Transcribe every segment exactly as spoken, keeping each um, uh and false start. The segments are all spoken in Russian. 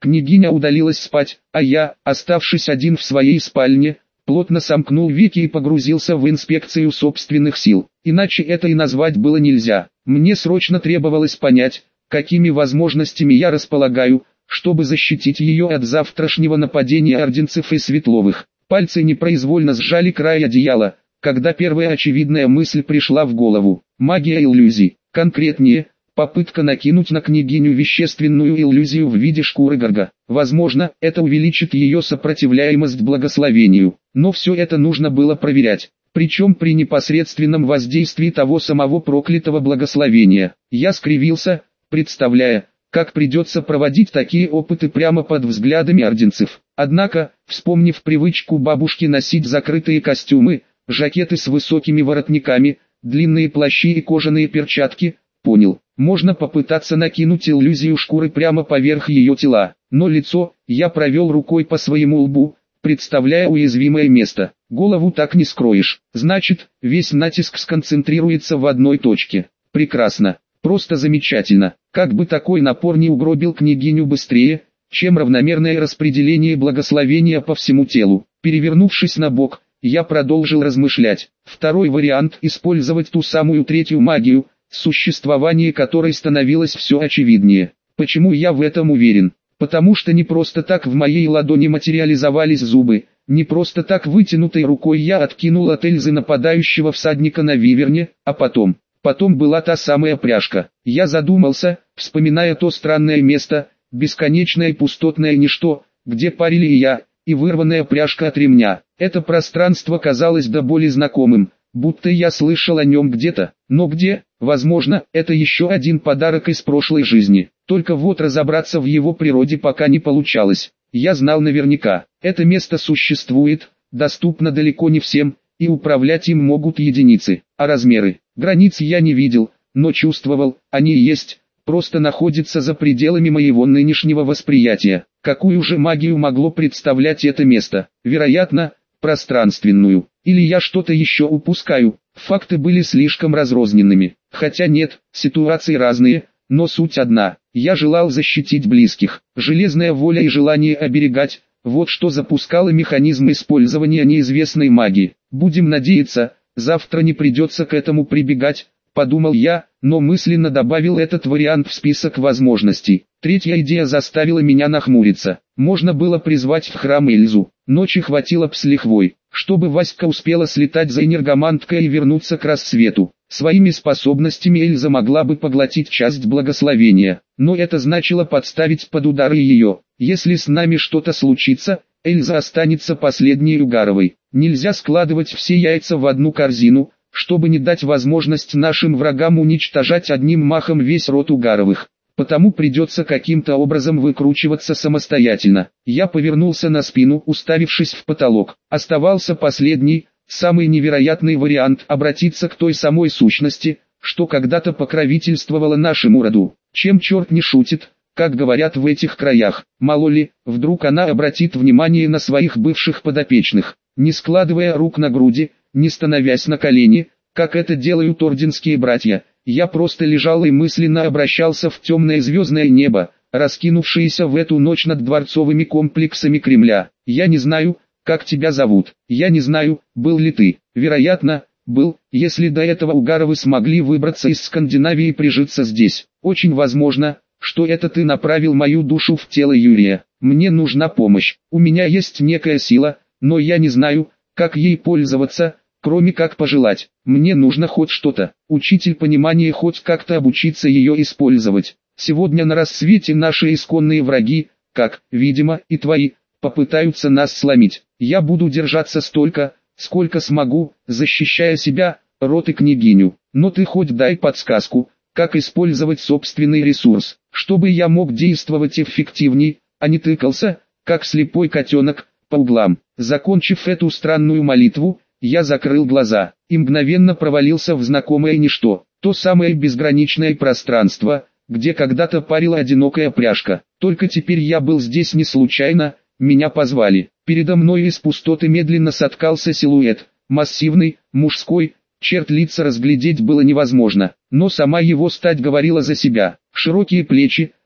Княгиня удалилась спать, а я, оставшись один в своей спальне, плотно сомкнул веки и погрузился в инспекцию собственных сил. Иначе это и назвать было нельзя. Мне срочно требовалось понять, какими возможностями я располагаю, чтобы защитить ее от завтрашнего нападения орденцев и Светловых. Пальцы непроизвольно сжали край одеяла, когда первая очевидная мысль пришла в голову. Магия иллюзий. Конкретнее, попытка накинуть на княгиню вещественную иллюзию в виде шкуры горга. Возможно, это увеличит ее сопротивляемость благословению, но все это нужно было проверять. Причем при непосредственном воздействии того самого проклятого благословения. Я скривился, представляя, как придется проводить такие опыты прямо под взглядами орденцев. Однако, вспомнив привычку бабушки носить закрытые костюмы, жакеты с высокими воротниками, длинные плащи и кожаные перчатки, понял, можно попытаться накинуть иллюзию шкуры прямо поверх ее тела. Но лицо, я провел рукой по своему лбу, представляя уязвимое место. Голову так не скроешь. Значит, весь натиск сконцентрируется в одной точке. Прекрасно. Просто замечательно. Как бы такой напор не угробил княгиню быстрее, чем равномерное распределение благословения по всему телу. Перевернувшись на бок, я продолжил размышлять. Второй вариант – использовать ту самую третью магию, существование которой становилось все очевиднее. Почему я в этом уверен? Потому что не просто так в моей ладони материализовались зубы, не просто так вытянутой рукой я откинул от Эльзы нападающего всадника на виверне, а потом... Потом была та самая пряжка. Я задумался, вспоминая то странное место, бесконечное и пустотное ничто, где парили и я, и вырванная пряжка от ремня. Это пространство казалось до боли знакомым, будто я слышал о нем где-то. Но где? Возможно, это еще один подарок из прошлой жизни. Только вот разобраться в его природе пока не получалось. Я знал наверняка, это место существует, доступно далеко не всем, и управлять им могут единицы. А размеры? Границ я не видел, но чувствовал, они есть, просто находятся за пределами моего нынешнего восприятия. Какую же магию могло представлять это место? Вероятно, пространственную. Или я что-то еще упускаю? Факты были слишком разрозненными. Хотя нет, ситуации разные, но суть одна. Я желал защитить близких. Железная воля и желание оберегать – вот что запускало механизм использования неизвестной магии. Будем надеяться, завтра не придется к этому прибегать, подумал я, но мысленно добавил этот вариант в список возможностей. Третья идея заставила меня нахмуриться. Можно было призвать в храм Эльзу. Ночи хватило б с лихвой, чтобы Васька успела слетать за энергоманткой и вернуться к рассвету. Своими способностями Эльза могла бы поглотить часть благословения, но это значило подставить под удары ее. Если с нами что-то случится, Эльза останется последней Угаровой. Нельзя складывать все яйца в одну корзину, чтобы не дать возможность нашим врагам уничтожать одним махом весь род Угаровых. Потому придется каким-то образом выкручиваться самостоятельно. Я повернулся на спину, уставившись в потолок. Оставался последний, самый невероятный вариант – обратиться к той самой сущности, что когда-то покровительствовала нашему роду. Чем черт не шутит, как говорят в этих краях, мало ли, вдруг она обратит внимание на своих бывших подопечных, не складывая рук на груди, не становясь на колени, как это делают орденские братья. Я просто лежал и мысленно обращался в темное звездное небо, раскинувшееся в эту ночь над дворцовыми комплексами Кремля. Я не знаю, как тебя зовут, я не знаю, был ли ты, вероятно, был, если до этого Угаровы смогли выбраться из Скандинавии и прижиться здесь. Очень возможно, что это ты направил мою душу в тело Юрия. Мне нужна помощь, у меня есть некая сила, но я не знаю, как ей пользоваться, кроме как пожелать. Мне нужно хоть что-то, учитель понимания, хоть как-то обучиться ее использовать. Сегодня на рассвете наши исконные враги, как, видимо, и твои, попытаются нас сломить. Я буду держаться столько, сколько смогу, защищая себя, род и княгиню. Но ты хоть дай подсказку, как использовать собственный ресурс, чтобы я мог действовать эффективней, а не тыкался, как слепой котенок, по углам. Закончив эту странную молитву, я закрыл глаза и мгновенно провалился в знакомое ничто, то самое безграничное пространство, где когда-то парила одинокая пряжка. Только теперь я был здесь не случайно, меня позвали. Передо мной из пустоты медленно соткался силуэт, массивный, мужской, черт лица разглядеть было невозможно, но сама его стать говорила за себя. Широкие плечи,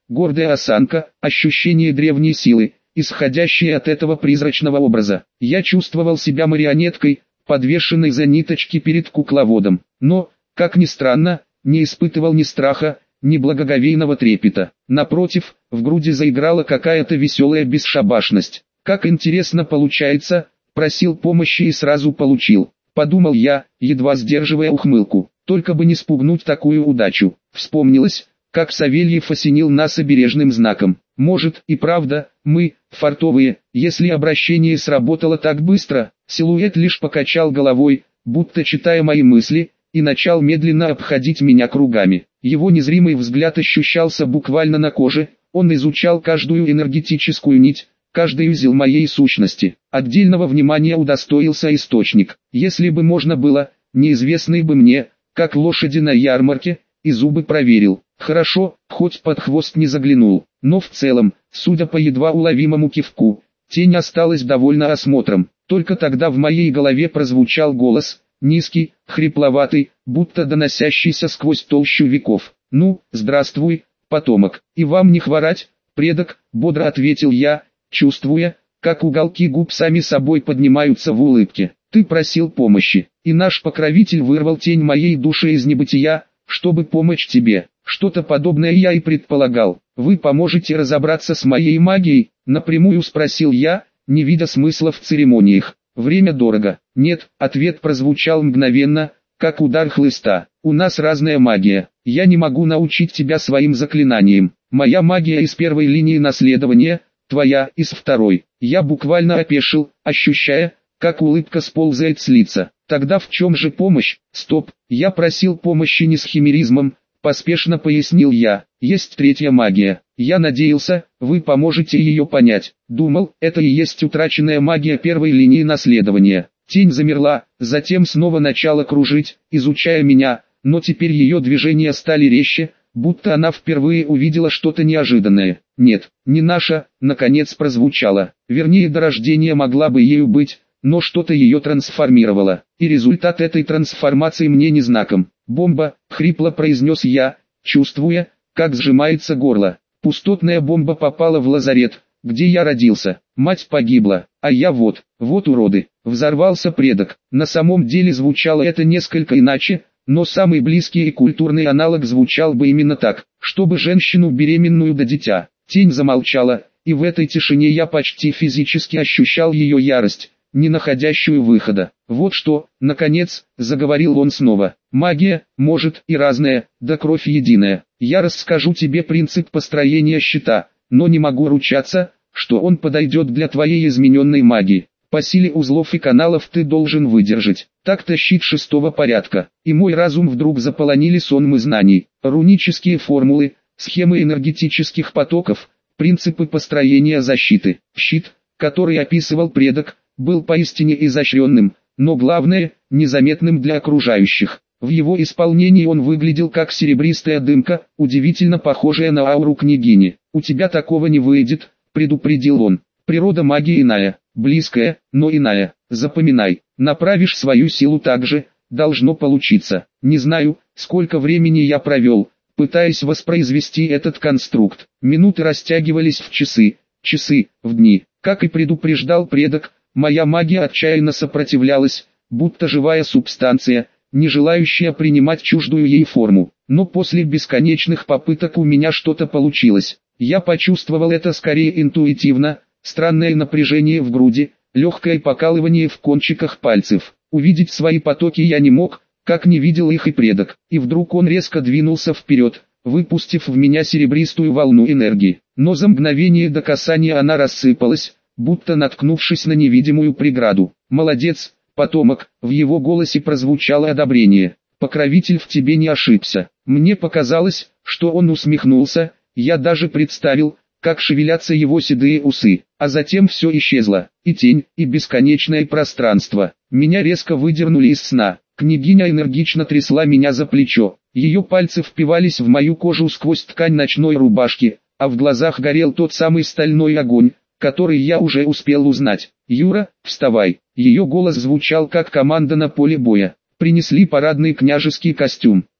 гордая осанка, ощущение древней силы, исходящее от этого призрачного образа. Я чувствовал себя марионеткой, подвешенной за ниточки перед кукловодом, но, как ни странно, не испытывал ни страха, ни благоговейного трепета. Напротив, в груди заиграла какая-то веселая бесшабашность. Как интересно получается, просил помощи и сразу получил. Подумал я, едва сдерживая ухмылку, только бы не спугнуть такую удачу. Вспомнилось, как Савельев осенил нас обережным знаком. Может и правда, мы, фартовые, если обращение сработало так быстро. Силуэт лишь покачал головой, будто читая мои мысли, и начал медленно обходить меня кругами. Его незримый взгляд ощущался буквально на коже, он изучал каждую энергетическую нить, каждый узел моей сущности. Отдельного внимания удостоился источник. Если бы можно было, неизвестный бы мне, как лошади на ярмарке, и зубы проверил. Хорошо, хоть под хвост не заглянул, но в целом, судя по едва уловимому кивку, тень осталась довольна осмотром. Только тогда в моей голове прозвучал голос, низкий, хрипловатый, будто доносящийся сквозь толщу веков. «Ну, здравствуй, потомок, и вам не хворать, предок», — бодро ответил я, чувствуя, как уголки губ сами собой поднимаются в улыбке. «Ты просил помощи, и наш покровитель вырвал тень моей души из небытия, чтобы помочь тебе». Что-то подобное я и предполагал. «Вы поможете разобраться с моей магией?» — напрямую спросил я, не видя смысла в церемониях. «Время дорого». «Нет», — ответ прозвучал мгновенно, как удар хлыста. «У нас разная магия. Я не могу научить тебя своим заклинаниям. Моя магия из первой линии наследования, твоя из второй». Я буквально опешил, ощущая, как улыбка сползает с лица. «Тогда в чем же помощь?» «Стоп, я просил помощи не с химеризмом», — поспешно пояснил я. «Есть третья магия. Я надеялся, вы поможете ее понять. Думал, это и есть утраченная магия первой линии наследования». Тень замерла, затем снова начала кружить, изучая меня, но теперь ее движения стали резче, будто она впервые увидела что-то неожиданное. «Нет, не наша», — наконец прозвучало. Вернее, до рождения могла бы ею быть, но что-то ее трансформировало, и результат этой трансформации мне не знаком. «Бомба», — хрипло произнес я, чувствуя, как сжимается горло. Пустотная бомба попала в лазарет, где я родился. Мать погибла, а я вот, вот уроды. Взорвался предок. На самом деле звучало это несколько иначе, но самый близкий и культурный аналог звучал бы именно так, чтобы женщину беременную до дитя. Тень замолчала, и в этой тишине я почти физически ощущал ее ярость, не находящую выхода. «Вот что», — наконец, заговорил он снова. «Магия, может, и разная, да кровь единая. Я расскажу тебе принцип построения щита, но не могу ручаться, что он подойдет для твоей измененной магии. По силе узлов и каналов ты должен выдержать. Так-то щит шестого порядка». И мой разум вдруг заполонили сонмы знаний, рунические формулы, схемы энергетических потоков, принципы построения защиты. Щит, который описывал предок, был поистине изощренным, но главное, незаметным для окружающих. В его исполнении он выглядел как серебристая дымка, удивительно похожая на ауру княгини. «У тебя такого не выйдет», — предупредил он. «Природа магии иная, близкая, но иная. Запоминай, направишь свою силу так же, должно получиться». Не знаю, сколько времени я провел, пытаясь воспроизвести этот конструкт. Минуты растягивались в часы, часы в дни. Как и предупреждал предок, моя магия отчаянно сопротивлялась, будто живая субстанция, не желающая принимать чуждую ей форму. Но после бесконечных попыток у меня что-то получилось. Я почувствовал это скорее интуитивно, странное напряжение в груди, легкое покалывание в кончиках пальцев. Увидеть свои потоки я не мог, как не видел их и предок. И вдруг он резко двинулся вперед, выпустив в меня серебристую волну энергии. Но за мгновение до касания она рассыпалась, будто наткнувшись на невидимую преграду. «Молодец, потомок», — в его голосе прозвучало одобрение. «Покровитель в тебе не ошибся». Мне показалось, что он усмехнулся, я даже представил, как шевелятся его седые усы, а затем все исчезло, и тень, и бесконечное пространство. Меня резко выдернули из сна. Княгиня энергично трясла меня за плечо, ее пальцы впивались в мою кожу сквозь ткань ночной рубашки, а в глазах горел тот самый стальной огонь, который я уже успел узнать. «Юра, вставай!» Ее голос звучал как команда на поле боя. Принесли парадный княжеский костюм.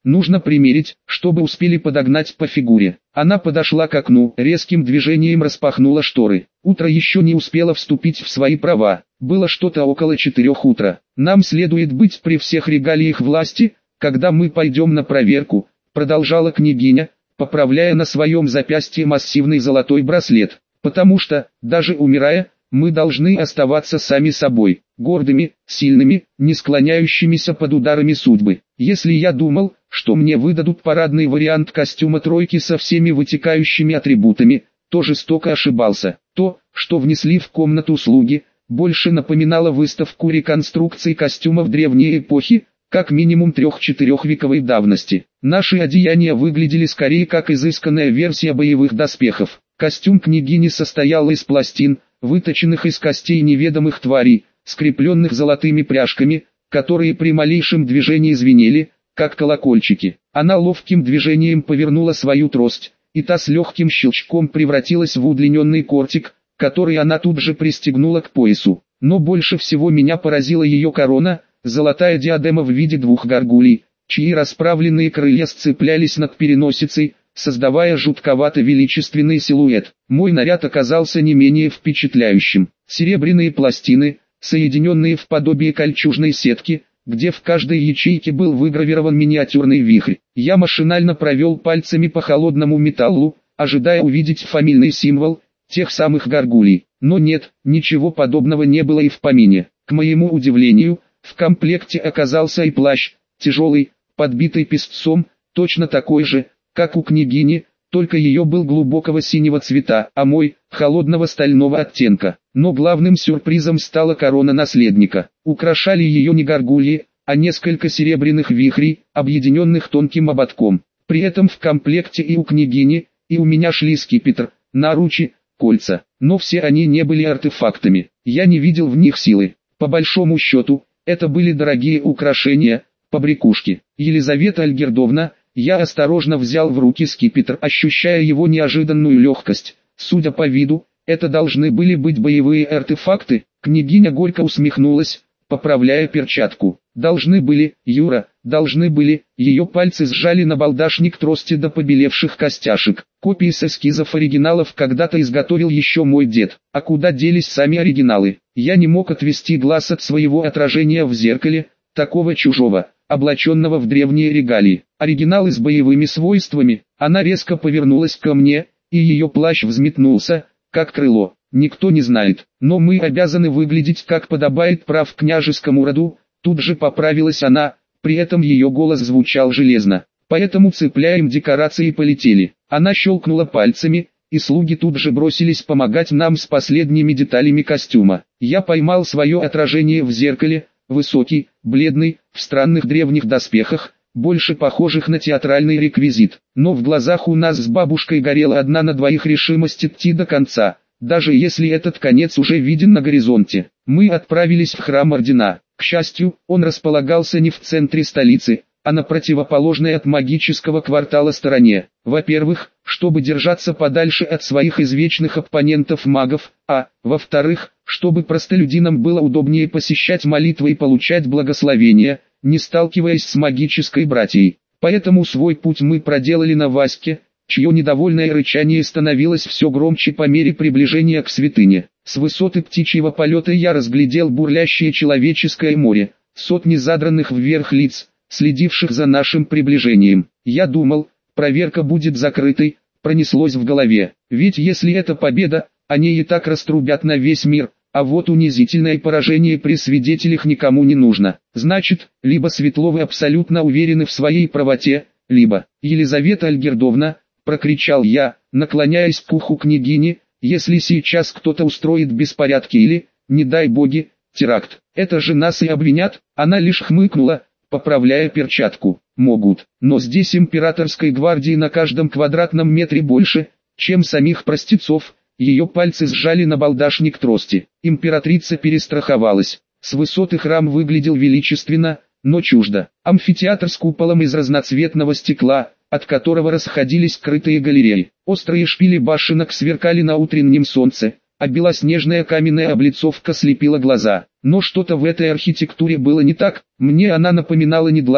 нужно примерить, чтобы успели подогнать по фигуре. Она подошла к окну, резким движением распахнула шторы. Утро еще не успело вступить в свои права. Было что-то около четырех утра. Нам следует быть при всех регалиях власти, когда мы пойдем на проверку, продолжала княгиня, поправляя на своем запястье массивный золотой браслет. Потому что, даже умирая, мы должны оставаться сами собой, гордыми, сильными, не склоняющимися под ударами судьбы. Если я думал, что мне выдадут парадный вариант костюма тройки со всеми вытекающими атрибутами, то жестоко ошибался. То, что внесли в комнату слуги, больше напоминало выставку реконструкций костюмов древней эпохи, как минимум трех-четырехвековой давности. Наши одеяния выглядели скорее как изысканная версия боевых доспехов. Костюм княгини состоял из пластин, выточенных из костей неведомых тварей, скрепленных золотыми пряжками, которые при малейшем движении звенели, как колокольчики. Она ловким движением повернула свою трость, и та с легким щелчком превратилась в удлиненный кортик, который она тут же пристегнула к поясу. Но больше всего меня поразила ее корона, золотая диадема в виде двух горгулей, чьи расправленные крылья сцеплялись над переносицей, создавая жутковато-величественный силуэт. Мой наряд оказался не менее впечатляющим. Серебряные пластины, соединенные в подобие кольчужной сетки, где в каждой ячейке был выгравирован миниатюрный вихрь. Я машинально провел пальцами по холодному металлу, ожидая увидеть фамильный символ, тех самых горгулей. Но нет, ничего подобного не было и в помине. К моему удивлению, в комплекте оказался и плащ, тяжелый, подбитый песцом, точно такой же, как у княгини, только ее был глубокого синего цвета, а мой – холодного стального оттенка. Но главным сюрпризом стала корона наследника. Украшали ее не горгульи, а несколько серебряных вихрей, объединенных тонким ободком. При этом в комплекте и у княгини, и у меня шли скипетр, наручи, кольца. Но все они не были артефактами. Я не видел в них силы. По большому счету, это были дорогие украшения, побрякушки. Елизавета Альгердовна, я осторожно взял в руки скипетр, ощущая его неожиданную легкость. Судя по виду, это должны были быть боевые артефакты. Княгиня горько усмехнулась, поправляя перчатку. Должны были, Юра, должны были. Ее пальцы сжали набалдашник трости до побелевших костяшек. Копии с эскизов оригиналов когда-то изготовил еще мой дед. А куда делись сами оригиналы? Я не мог отвести глаз от своего отражения в зеркале, такого чужого, облаченного в древние регалии. Оригиналы с боевыми свойствами. Она резко повернулась ко мне, и ее плащ взметнулся, как крыло. Никто не знает, но мы обязаны выглядеть как подобает прав княжескому роду. Тут же поправилась она, при этом ее голос звучал железно. Поэтому цепляем декорации и полетели. Она щелкнула пальцами, и слуги тут же бросились помогать нам с последними деталями костюма. Я поймал свое отражение в зеркале, высокий, бледный, в странных древних доспехах, больше похожих на театральный реквизит. Но в глазах у нас с бабушкой горела одна на двоих решимость идти до конца, даже если этот конец уже виден на горизонте. Мы отправились в храм Ордена. К счастью, он располагался не в центре столицы, а на противоположной от магического квартала стороне. Во-первых, чтобы держаться подальше от своих извечных оппонентов-магов, а, во-вторых, чтобы простолюдинам было удобнее посещать молитвы и получать благословения, не сталкиваясь с магической братьей. Поэтому свой путь мы проделали на Ваське, чье недовольное рычание становилось все громче по мере приближения к святыне. С высоты птичьего полета я разглядел бурлящее человеческое море, сотни задранных вверх лиц, следивших за нашим приближением. Я думал, проверка будет закрытой, пронеслось в голове. Ведь если это победа, они и так раструбят на весь мир, а вот унизительное поражение при свидетелях никому не нужно. Значит, либо Светловы абсолютно уверены в своей правоте, либо Елизавета Альгердовна, прокричал я, наклоняясь к уху княгини, если сейчас кто-то устроит беспорядки или, не дай боги, теракт, это же нас и обвинят. Она лишь хмыкнула, поправляя перчатку. Могут, но здесь императорской гвардии на каждом квадратном метре больше, чем самих простецов. Ее пальцы сжали набалдашник трости. Императрица перестраховалась. С высоты храм выглядел величественно, но чуждо. Амфитеатр с куполом из разноцветного стекла, от которого расходились крытые галереи. Острые шпили башенок сверкали на утреннем солнце, а белоснежная каменная облицовка слепила глаза. Но что-то в этой архитектуре было не так. Мне она напоминала не длань,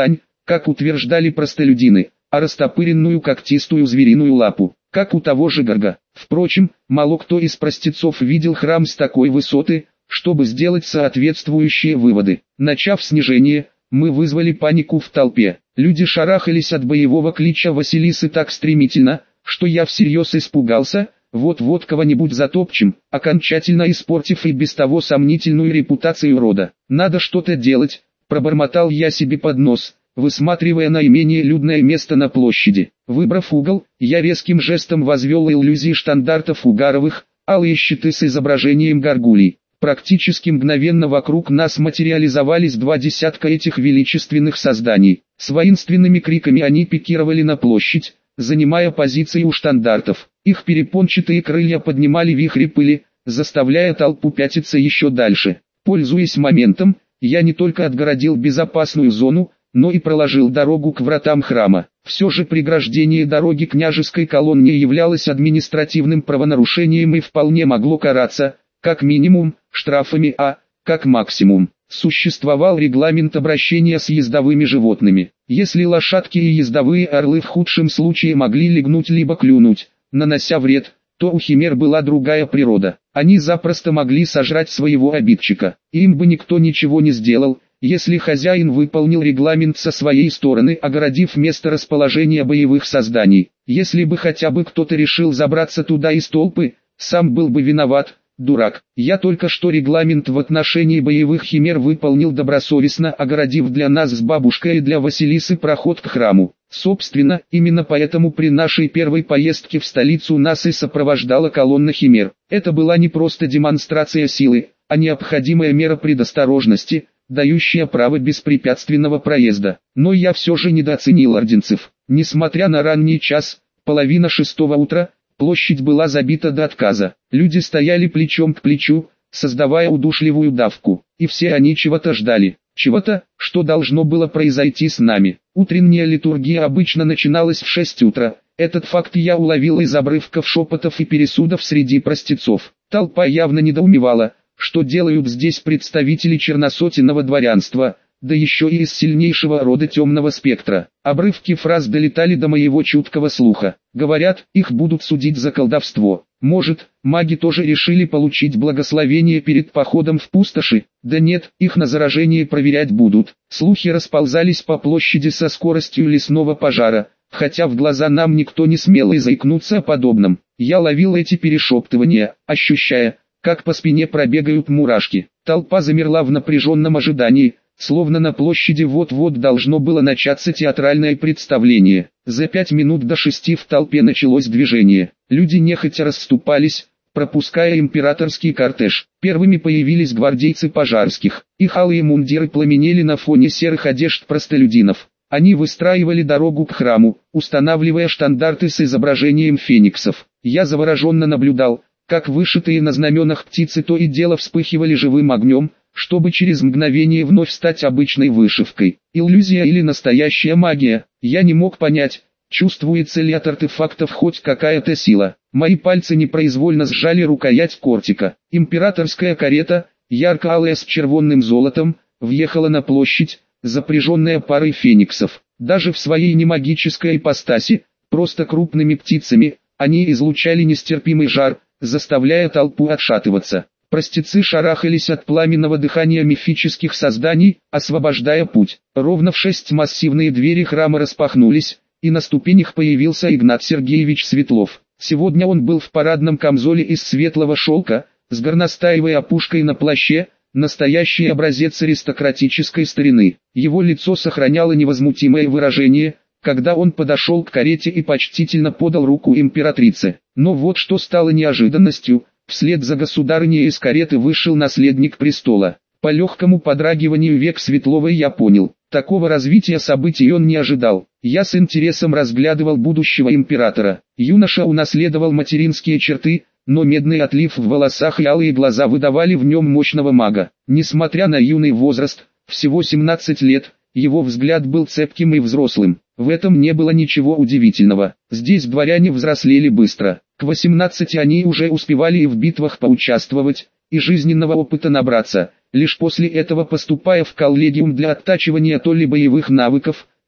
как утверждали простолюдины, а растопыренную когтистую звериную лапу, как у того же Горга. Впрочем, мало кто из простецов видел храм с такой высоты, чтобы сделать соответствующие выводы. Начав снижение, мы вызвали панику в толпе. Люди шарахались от боевого клича Василисы так стремительно, что я всерьез испугался, вот-вот кого-нибудь затопчем, окончательно испортив и без того сомнительную репутацию рода. «Надо что-то делать», – пробормотал я себе под нос, высматривая наименее людное место на площади. Выбрав угол, я резким жестом возвел иллюзии штандартов Угаровых, алые щиты с изображением горгулей. Практически мгновенно вокруг нас материализовались два десятка этих величественных созданий. С воинственными криками они пикировали на площадь, занимая позиции у штандартов. Их перепончатые крылья поднимали вихри пыли, заставляя толпу пятиться еще дальше. Пользуясь моментом, я не только отгородил безопасную зону, но и проложил дорогу к вратам храма. Все же преграждение дороги княжеской колонне являлось административным правонарушением и вполне могло караться, как минимум, штрафами, а, как максимум, существовал регламент обращения с ездовыми животными. Если лошадки и ездовые орлы в худшем случае могли легнуть либо клюнуть, нанося вред, то у химер была другая природа. Они запросто могли сожрать своего обидчика. Им бы никто ничего не сделал, если хозяин выполнил регламент со своей стороны, огородив место расположения боевых созданий. Если бы хотя бы кто-то решил забраться туда из толпы, сам был бы виноват. Дурак. Я только что регламент в отношении боевых химер выполнил добросовестно, огородив для нас с бабушкой и для Василисы проход к храму. Собственно, именно поэтому при нашей первой поездке в столицу нас и сопровождала колонна химер. Это была не просто демонстрация силы, а необходимая мера предосторожности, дающая право беспрепятственного проезда. Но я все же недооценил орденцев. Несмотря на ранний час, половина шестого утра, площадь была забита до отказа. Люди стояли плечом к плечу, создавая удушливую давку. И все они чего-то ждали. Чего-то, что должно было произойти с нами. Утренняя литургия обычно начиналась в шесть утра. Этот факт я уловил из обрывков шепотов и пересудов среди простецов. Толпа явно недоумевала, что делают здесь представители черносотенного дворянства, да еще и из сильнейшего рода темного спектра. Обрывки фраз долетали до моего чуткого слуха. Говорят, их будут судить за колдовство. Может, маги тоже решили получить благословение перед походом в пустоши? Да нет, их на заражение проверять будут. Слухи расползались по площади со скоростью лесного пожара, хотя в глаза нам никто не смел и заикнуться о подобном. Я ловил эти перешептывания, ощущая, как по спине пробегают мурашки. Толпа замерла в напряженном ожидании, словно на площади вот-вот должно было начаться театральное представление. За пять минут до шести в толпе началось движение. Люди нехотя расступались, пропуская императорский кортеж. Первыми появились гвардейцы Пожарских. Их алые мундиры пламенели на фоне серых одежд простолюдинов. Они выстраивали дорогу к храму, устанавливая штандарты с изображением фениксов. Я завороженно наблюдал, как вышитые на знаменах птицы то и дело вспыхивали живым огнем, чтобы через мгновение вновь стать обычной вышивкой. Иллюзия или настоящая магия, я не мог понять, чувствуется ли от артефактов хоть какая-то сила. Мои пальцы непроизвольно сжали рукоять кортика. Императорская карета, ярко-алая с червонным золотом, въехала на площадь, запряженная парой фениксов. Даже в своей немагической ипостаси, просто крупными птицами, они излучали нестерпимый жар, заставляя толпу отшатываться. Простецы шарахались от пламенного дыхания мифических созданий, освобождая путь. Ровно в шесть массивные двери храма распахнулись, и на ступенях появился Игнат Сергеевич Светлов. Сегодня он был в парадном камзоле из светлого шелка, с горностаевой опушкой на плаще, настоящий образец аристократической старины. Его лицо сохраняло невозмутимое выражение, когда он подошел к карете и почтительно подал руку императрице. Но вот что стало неожиданностью. Вслед за государыней из кареты вышел наследник престола. По легкому подрагиванию век Светловой я понял, такого развития событий он не ожидал. Я с интересом разглядывал будущего императора. Юноша унаследовал материнские черты, но медный отлив в волосах и алые глаза выдавали в нем мощного мага. Несмотря на юный возраст, всего семнадцать лет, его взгляд был цепким и взрослым. В этом не было ничего удивительного. Здесь дворяне взрослели быстро. К восемнадцати они уже успевали и в битвах поучаствовать, и жизненного опыта набраться, лишь после этого поступая в коллегиум для оттачивания то ли боевых навыков,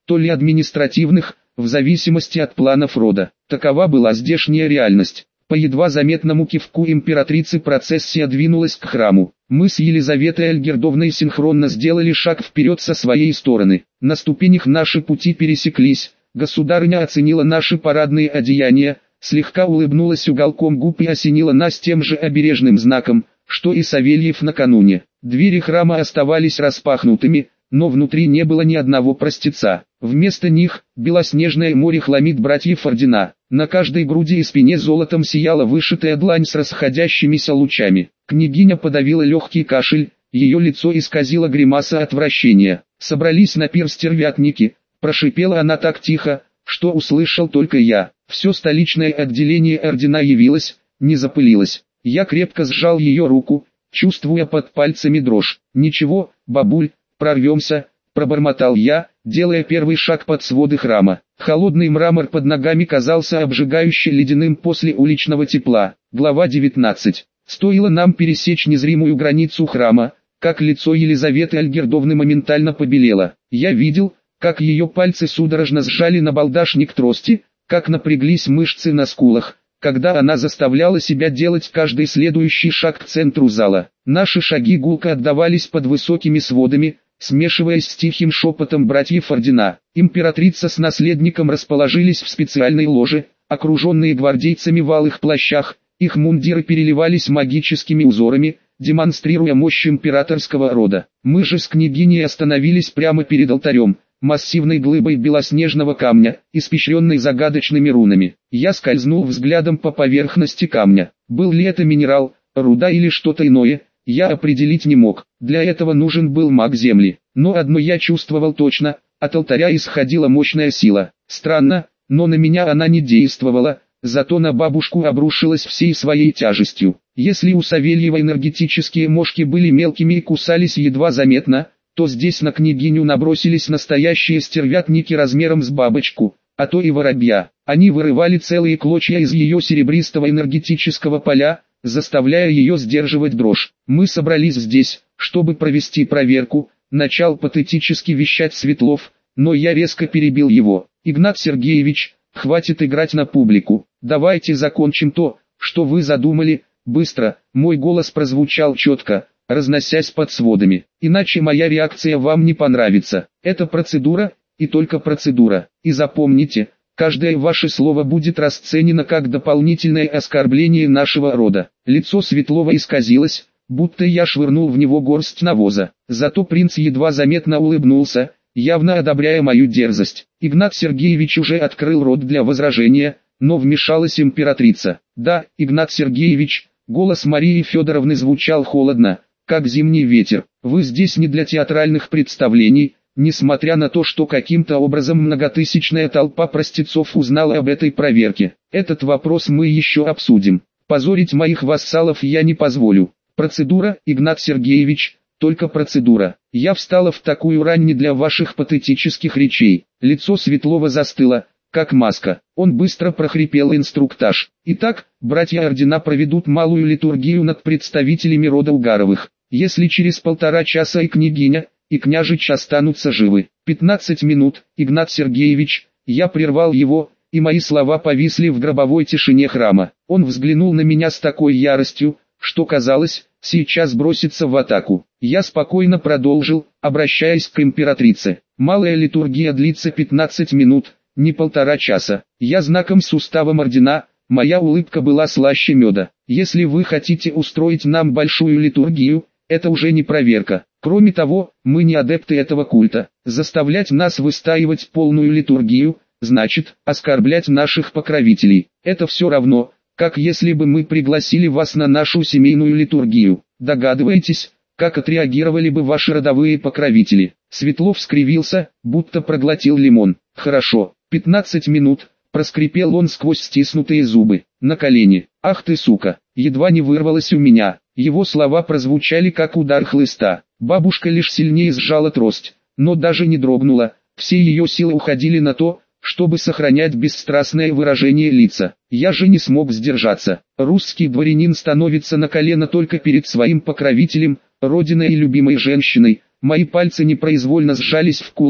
то ли административных, в зависимости от планов рода. Такова была здешняя реальность. По едва заметному кивку императрицы процессия двинулась к храму. Мы с Елизаветой Альгердовной синхронно сделали шаг вперед со своей стороны. На ступенях наши пути пересеклись. Государыня оценила наши парадные одеяния, слегка улыбнулась уголком губ и осенила нас тем же обережным знаком, что и Савельев накануне. Двери храма оставались распахнутыми, но внутри не было ни одного простеца. Вместо них, белоснежное море хламид братьев ордена. На каждой груди и спине золотом сияла вышитая длань с расходящимися лучами. Княгиня подавила легкий кашель, ее лицо исказило гримаса отвращения. Собрались на пир стервятники, прошипела она так тихо, что услышал только я. Все столичное отделение ордена явилось, не запылилось. Я крепко сжал ее руку, чувствуя под пальцами дрожь. «Ничего, бабуль, прорвемся», — пробормотал я, делая первый шаг под своды храма. Холодный мрамор под ногами казался обжигающе ледяным после уличного тепла. Глава девятнадцать. Стоило нам пересечь незримую границу храма, как лицо Елизаветы Альгердовны моментально побелело. Я видел, как ее пальцы судорожно сжали набалдашник трости, как напряглись мышцы на скулах, когда она заставляла себя делать каждый следующий шаг к центру зала. Наши шаги гулко отдавались под высокими сводами, смешиваясь с тихим шепотом братьев ордена. Императрица с наследником расположились в специальной ложе, окруженные гвардейцами в алых плащах, их мундиры переливались магическими узорами, демонстрируя мощь императорского рода. Мы же с княгиней остановились прямо перед алтарем, массивной глыбой белоснежного камня, испещренной загадочными рунами. Я скользнул взглядом по поверхности камня. Был ли это минерал, руда или что-то иное, я определить не мог. Для этого нужен был маг земли. Но одно я чувствовал точно, от алтаря исходила мощная сила. Странно, но на меня она не действовала, зато на бабушку обрушилась всей своей тяжестью. Если у Савельева энергетические мошки были мелкими и кусались едва заметно, то здесь на княгиню набросились настоящие стервятники размером с бабочку, а то и воробья. Они вырывали целые клочья из ее серебристого энергетического поля, заставляя ее сдерживать дрожь. Мы собрались здесь, чтобы провести проверку, начал патетически вещать Светлов, но я резко перебил его. Игнат Сергеевич, хватит играть на публику, давайте закончим то, что вы задумали, быстро. Мой голос прозвучал четко, разносясь под сводами. Иначе моя реакция вам не понравится. Это процедура, и только процедура. И запомните, каждое ваше слово будет расценено как дополнительное оскорбление нашего рода. Лицо Светлова исказилось, будто я швырнул в него горсть навоза. Зато принц едва заметно улыбнулся, явно одобряя мою дерзость. Игнат Сергеевич уже открыл рот для возражения, но вмешалась императрица. «Да, Игнат Сергеевич», голос Марии Федоровны звучал холодно, как зимний ветер. «Вы здесь не для театральных представлений». Несмотря на то, что каким-то образом многотысячная толпа простецов узнала об этой проверке, этот вопрос мы еще обсудим. Позорить моих вассалов я не позволю. Процедура, Игнат Сергеевич, только процедура. Я встала в такую рань не для ваших патетических речей. Лицо Светлова застыло, как маска. Он быстро прохрипел инструктаж. Итак, братья ордена проведут малую литургию над представителями рода Угаровых. Если через полтора часа и княгиня, и княжич останутся живы. пятнадцать минут, Игнат Сергеевич, я прервал его, и мои слова повисли в гробовой тишине храма. Он взглянул на меня с такой яростью, что казалось, сейчас бросится в атаку. Я спокойно продолжил, обращаясь к императрице. Малая литургия длится пятнадцать минут, не полтора часа. Я знаком с уставом ордена, моя улыбка была слаще меда. Если вы хотите устроить нам большую литургию, это уже не проверка. Кроме того, мы не адепты этого культа. Заставлять нас выстаивать полную литургию, значит, оскорблять наших покровителей. Это все равно, как если бы мы пригласили вас на нашу семейную литургию. Догадываетесь, как отреагировали бы ваши родовые покровители? Светлов скривился, будто проглотил лимон. Хорошо, пятнадцать минут, проскрипел он сквозь стиснутые зубы. На колени. Ах ты сука, едва не вырвалось у меня. Его слова прозвучали как удар хлыста. Бабушка лишь сильнее сжала трость, но даже не дрогнула. Все ее силы уходили на то, чтобы сохранять бесстрастное выражение лица. Я же не смог сдержаться. Русский дворянин становится на колено только перед своим покровителем, родиной и любимой женщиной. Мои пальцы непроизвольно сжались в кулаки.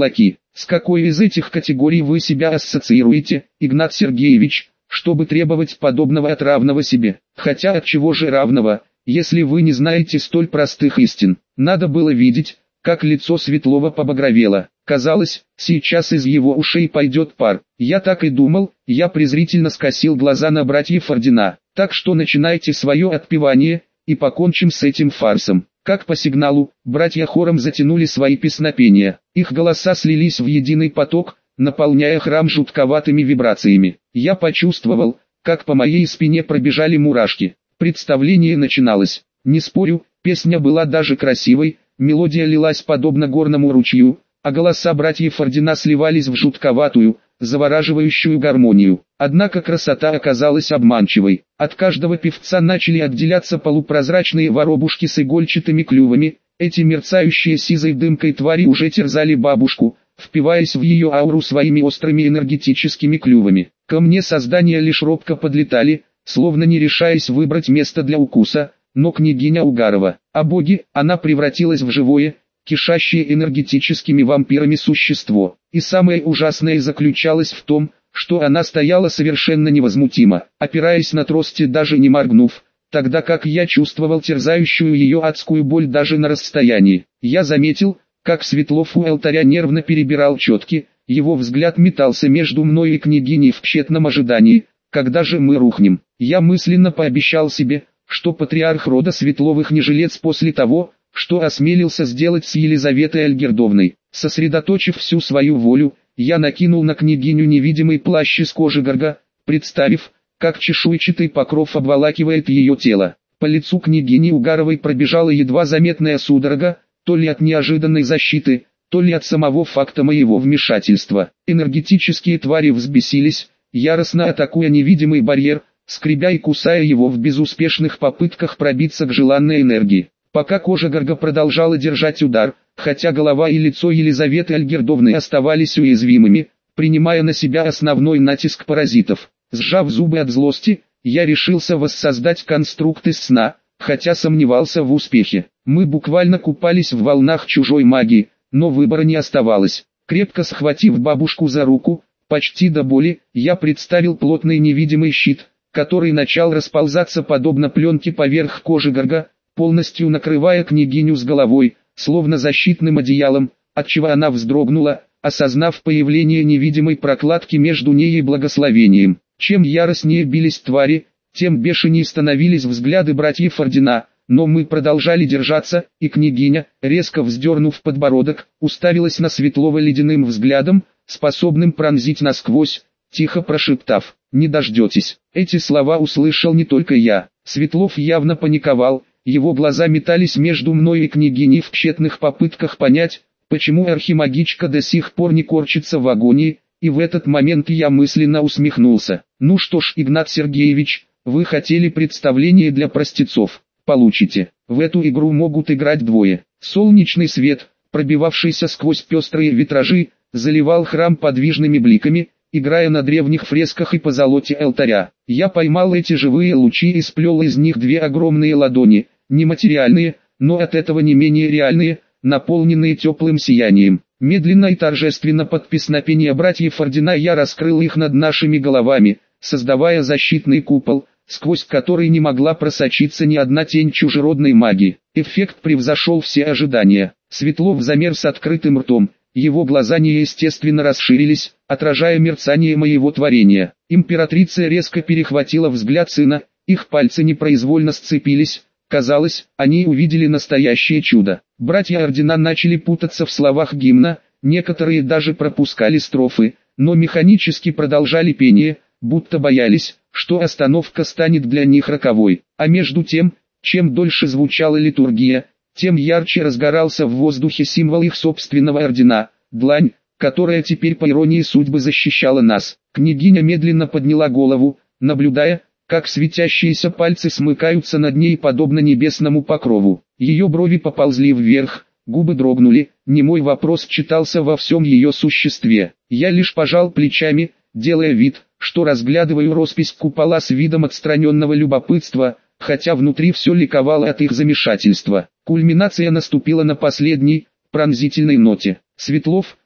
С какой из этих категорий вы себя ассоциируете, Игнат Сергеевич, чтобы требовать подобного от равного себе? Хотя от чего же равного, если вы не знаете столь простых истин? Надо было видеть, как лицо Светлова побагровело. Казалось, сейчас из его ушей пойдет пар. Я так и думал, я презрительно скосил глаза на братьев Ордена. Так что начинайте свое отпевание, и покончим с этим фарсом. Как по сигналу, братья хором затянули свои песнопения. Их голоса слились в единый поток, наполняя храм жутковатыми вибрациями. Я почувствовал, как по моей спине пробежали мурашки. Представление начиналось. Не спорю, песня была даже красивой, мелодия лилась подобно горному ручью, а голоса братьев Ордена сливались в жутковатую, завораживающую гармонию. Однако красота оказалась обманчивой. От каждого певца начали отделяться полупрозрачные воробушки с игольчатыми клювами. Эти мерцающие сизой дымкой твари уже терзали бабушку, впиваясь в ее ауру своими острыми энергетическими клювами. Ко мне создания лишь робко подлетали, словно не решаясь выбрать место для укуса, но княгиня Угарова, о боги, она превратилась в живое, кишащее энергетическими вампирами существо. И самое ужасное заключалось в том, что она стояла совершенно невозмутимо, опираясь на трости, даже не моргнув, тогда как я чувствовал терзающую ее адскую боль даже на расстоянии. Я заметил, как Светлов у алтаря нервно перебирал четки, его взгляд метался между мной и княгиней в тщетном ожидании, когда же мы рухнем. Я мысленно пообещал себе, что патриарх рода Светловых не жилец после того, что осмелился сделать с Елизаветой Альгердовной. Сосредоточив всю свою волю, я накинул на княгиню невидимый плащ из кожи горга, представив, как чешуйчатый покров обволакивает ее тело. По лицу княгини Угаровой пробежала едва заметная судорога, то ли от неожиданной защиты, то ли от самого факта моего вмешательства. Энергетические твари взбесились, яростно атакуя невидимый барьер, скребя и кусая его в безуспешных попытках пробиться к желанной энергии. Пока кожа горга продолжала держать удар, хотя голова и лицо Елизаветы Альгердовны оставались уязвимыми, принимая на себя основной натиск паразитов. Сжав зубы от злости, я решился воссоздать конструкт из сна, хотя сомневался в успехе. Мы буквально купались в волнах чужой магии, но выбора не оставалось. Крепко схватив бабушку за руку, почти до боли, я представил плотный невидимый щит, который начал расползаться подобно пленке поверх кожи горга, полностью накрывая княгиню с головой, словно защитным одеялом, отчего она вздрогнула, осознав появление невидимой прокладки между ней и благословением. Чем яростнее бились твари, тем бешенее становились взгляды братьев Ордена, но мы продолжали держаться, и княгиня, резко вздернув подбородок, уставилась на Светлова ледяным взглядом, способным пронзить насквозь, тихо прошептав: «Не дождетесь». Эти слова услышал не только я. Светлов явно паниковал, его глаза метались между мной и княгиней в тщетных попытках понять, почему архимагичка до сих пор не корчится в агонии, и в этот момент я мысленно усмехнулся. «Ну что ж, Игнат Сергеевич, вы хотели представление для простецов, получите. В эту игру могут играть двое». Солнечный свет, пробивавшийся сквозь пестрые витражи, заливал храм подвижными бликами, играя на древних фресках и позолоте алтаря. Я поймал эти живые лучи и сплел из них две огромные ладони, нематериальные, но от этого не менее реальные, наполненные теплым сиянием. Медленно и торжественно под песнопение братьев Ордена я раскрыл их над нашими головами, создавая защитный купол, сквозь который не могла просочиться ни одна тень чужеродной магии. Эффект превзошел все ожидания. Светлов замер с открытым ртом, его глаза неестественно расширились, отражая мерцание моего творения. Императрица резко перехватила взгляд сына, их пальцы непроизвольно сцепились. Казалось, они увидели настоящее чудо. Братья Ордена начали путаться в словах гимна, некоторые даже пропускали строфы, но механически продолжали пение, будто боялись, что остановка станет для них роковой. А между тем, чем дольше звучала литургия, тем ярче разгорался в воздухе символ их собственного ордена, длань, которая теперь по иронии судьбы защищала нас. Княгиня медленно подняла голову, наблюдая, как светящиеся пальцы смыкаются над ней подобно небесному покрову. Ее брови поползли вверх, губы дрогнули, немой вопрос читался во всем ее существе. Я лишь пожал плечами, делая вид, что разглядываю роспись купола с видом отстраненного любопытства, хотя внутри все ликовало от их замешательства. Кульминация наступила на последней, пронзительной ноте. Светлов,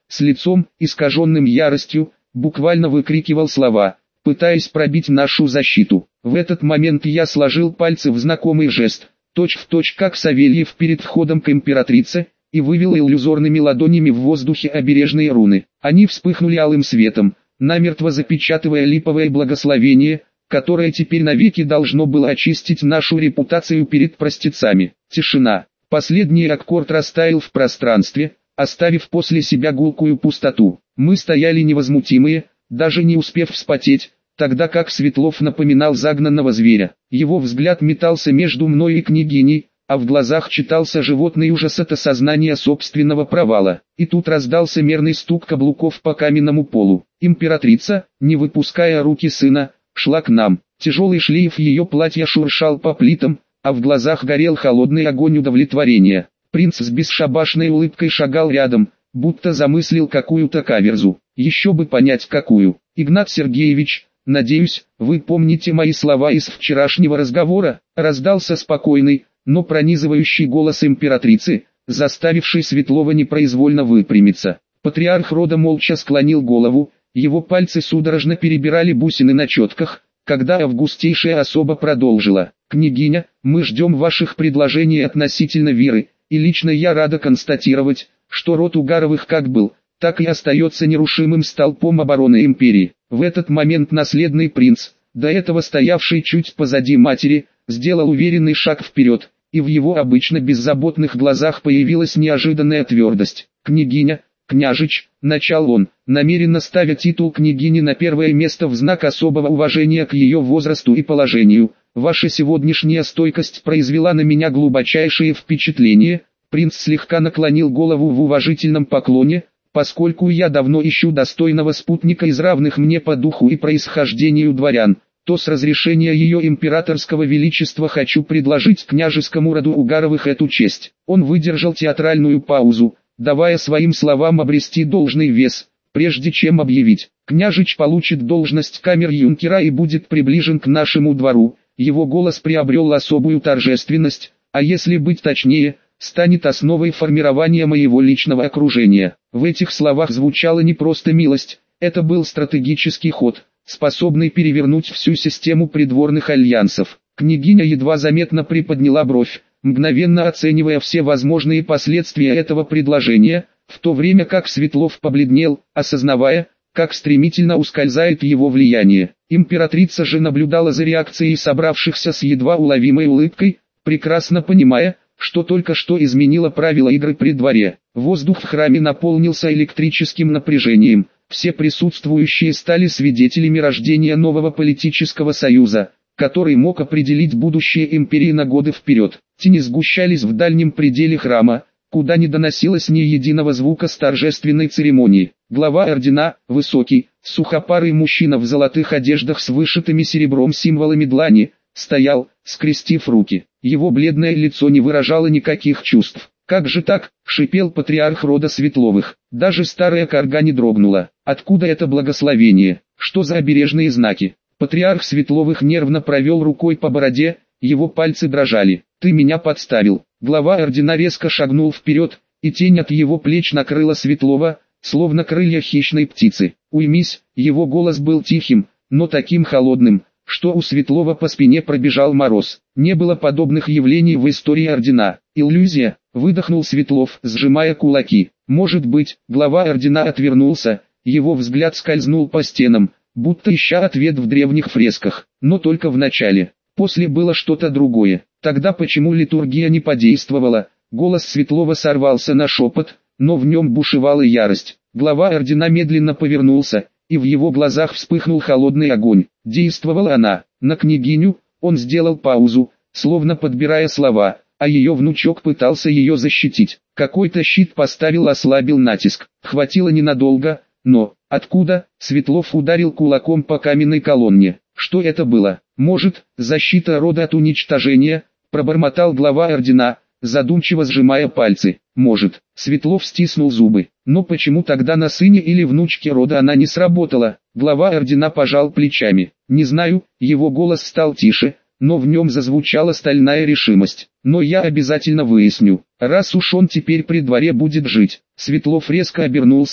с лицом, искаженным яростью, буквально выкрикивал слова, пытаясь пробить нашу защиту. В этот момент я сложил пальцы в знакомый жест, точь-в-точь как Савельев перед входом к императрице, и вывел иллюзорными ладонями в воздухе обережные руны. Они вспыхнули алым светом, намертво запечатывая липовое благословение, которое теперь навеки должно было очистить нашу репутацию перед простецами. Тишина. Последний аккорд растаял в пространстве, оставив после себя гулкую пустоту. Мы стояли невозмутимые, даже не успев вспотеть, тогда как Светлов напоминал загнанного зверя. Его взгляд метался между мной и княгиней, а в глазах читался животный ужас от осознания собственного провала. И тут раздался мерный стук каблуков по каменному полу. Императрица, не выпуская руки сына, шла к нам. Тяжелый шлейф ее платья шуршал по плитам, а в глазах горел холодный огонь удовлетворения. Принц с бесшабашной улыбкой шагал рядом, будто замыслил какую-то каверзу. Еще бы понять какую. «Игнат Сергеевич, надеюсь, вы помните мои слова из вчерашнего разговора», раздался спокойный, но пронизывающий голос императрицы, заставивший Светлова непроизвольно выпрямиться. Патриарх рода молча склонил голову, его пальцы судорожно перебирали бусины на четках, когда августейшая особа продолжила: «Княгиня, мы ждем ваших предложений относительно Веры, и лично я рада констатировать, что род Угаровых как был, так и остается нерушимым столпом обороны империи». В этот момент наследный принц, до этого стоявший чуть позади матери, сделал уверенный шаг вперед, и в его обычно беззаботных глазах появилась неожиданная твердость. «Княгиня, княжич», — начал он, намеренно ставя титул княгини на первое место в знак особого уважения к ее возрасту и положению, «ваша сегодняшняя стойкость произвела на меня глубочайшее впечатление». Принц слегка наклонил голову в уважительном поклоне: «Поскольку я давно ищу достойного спутника из равных мне по духу и происхождению дворян, то с разрешения ее императорского величества хочу предложить княжескому роду Угаровых эту честь». Он выдержал театральную паузу, давая своим словам обрести должный вес, прежде чем объявить: «Княжич получит должность камер-юнкера и будет приближен к нашему двору». Его голос приобрел особую торжественность, а если быть точнее, станет основой формирования моего личного окружения. В этих словах звучала не просто милость, это был стратегический ход, способный перевернуть всю систему придворных альянсов. Княгиня едва заметно приподняла бровь, мгновенно оценивая все возможные последствия этого предложения, в то время как Светлов побледнел, осознавая, как стремительно ускользает его влияние. Императрица же наблюдала за реакцией собравшихся с едва уловимой улыбкой, прекрасно понимая, что только что изменила правила игры при дворе. Воздух в храме наполнился электрическим напряжением, все присутствующие стали свидетелями рождения нового политического союза, который мог определить будущее империи на годы вперед. Тени сгущались в дальнем пределе храма, куда не доносилось ни единого звука с торжественной церемонии. Глава ордена, высокий, сухопарый мужчина в золотых одеждах с вышитыми серебром символами длани, стоял, скрестив руки. Его бледное лицо не выражало никаких чувств. «Как же так?» — шипел патриарх рода Светловых. Даже старая карга не дрогнула. «Откуда это благословение? Что за обережные знаки?» Патриарх Светловых нервно провел рукой по бороде, его пальцы дрожали. «Ты меня подставил». Глава ордена резко шагнул вперед, и тень от его плеч накрыла Светлова, словно крылья хищной птицы. «Уймись», его голос был тихим, но таким холодным, что у Светлова по спине пробежал мороз. Не было подобных явлений в истории ордена. «Иллюзия», выдохнул Светлов, сжимая кулаки. «Может быть». Глава ордена отвернулся, его взгляд скользнул по стенам, будто ища ответ в древних фресках. Но только в начале. После было что-то другое. Тогда почему литургия не подействовала? Голос Светлова сорвался на шепот, но в нем бушевала ярость. Глава ордена медленно повернулся, и в его глазах вспыхнул холодный огонь. Действовала она на княгиню. Он сделал паузу, словно подбирая слова, а ее внучок пытался ее защитить. Какой-то щит поставил, ослабил натиск. Хватило ненадолго, но... Откуда? Светлов ударил кулаком по каменной колонне. Что это было? Может, защита рода от уничтожения? Пробормотал глава ордена, задумчиво сжимая пальцы. Может. Светлов стиснул зубы. Но почему тогда на сыне или внучке рода она не сработала? Глава ордена пожал плечами. Не знаю, его голос стал тише, но в нем зазвучала стальная решимость. Но я обязательно выясню, раз уж он теперь при дворе будет жить. Светлов резко обернулся,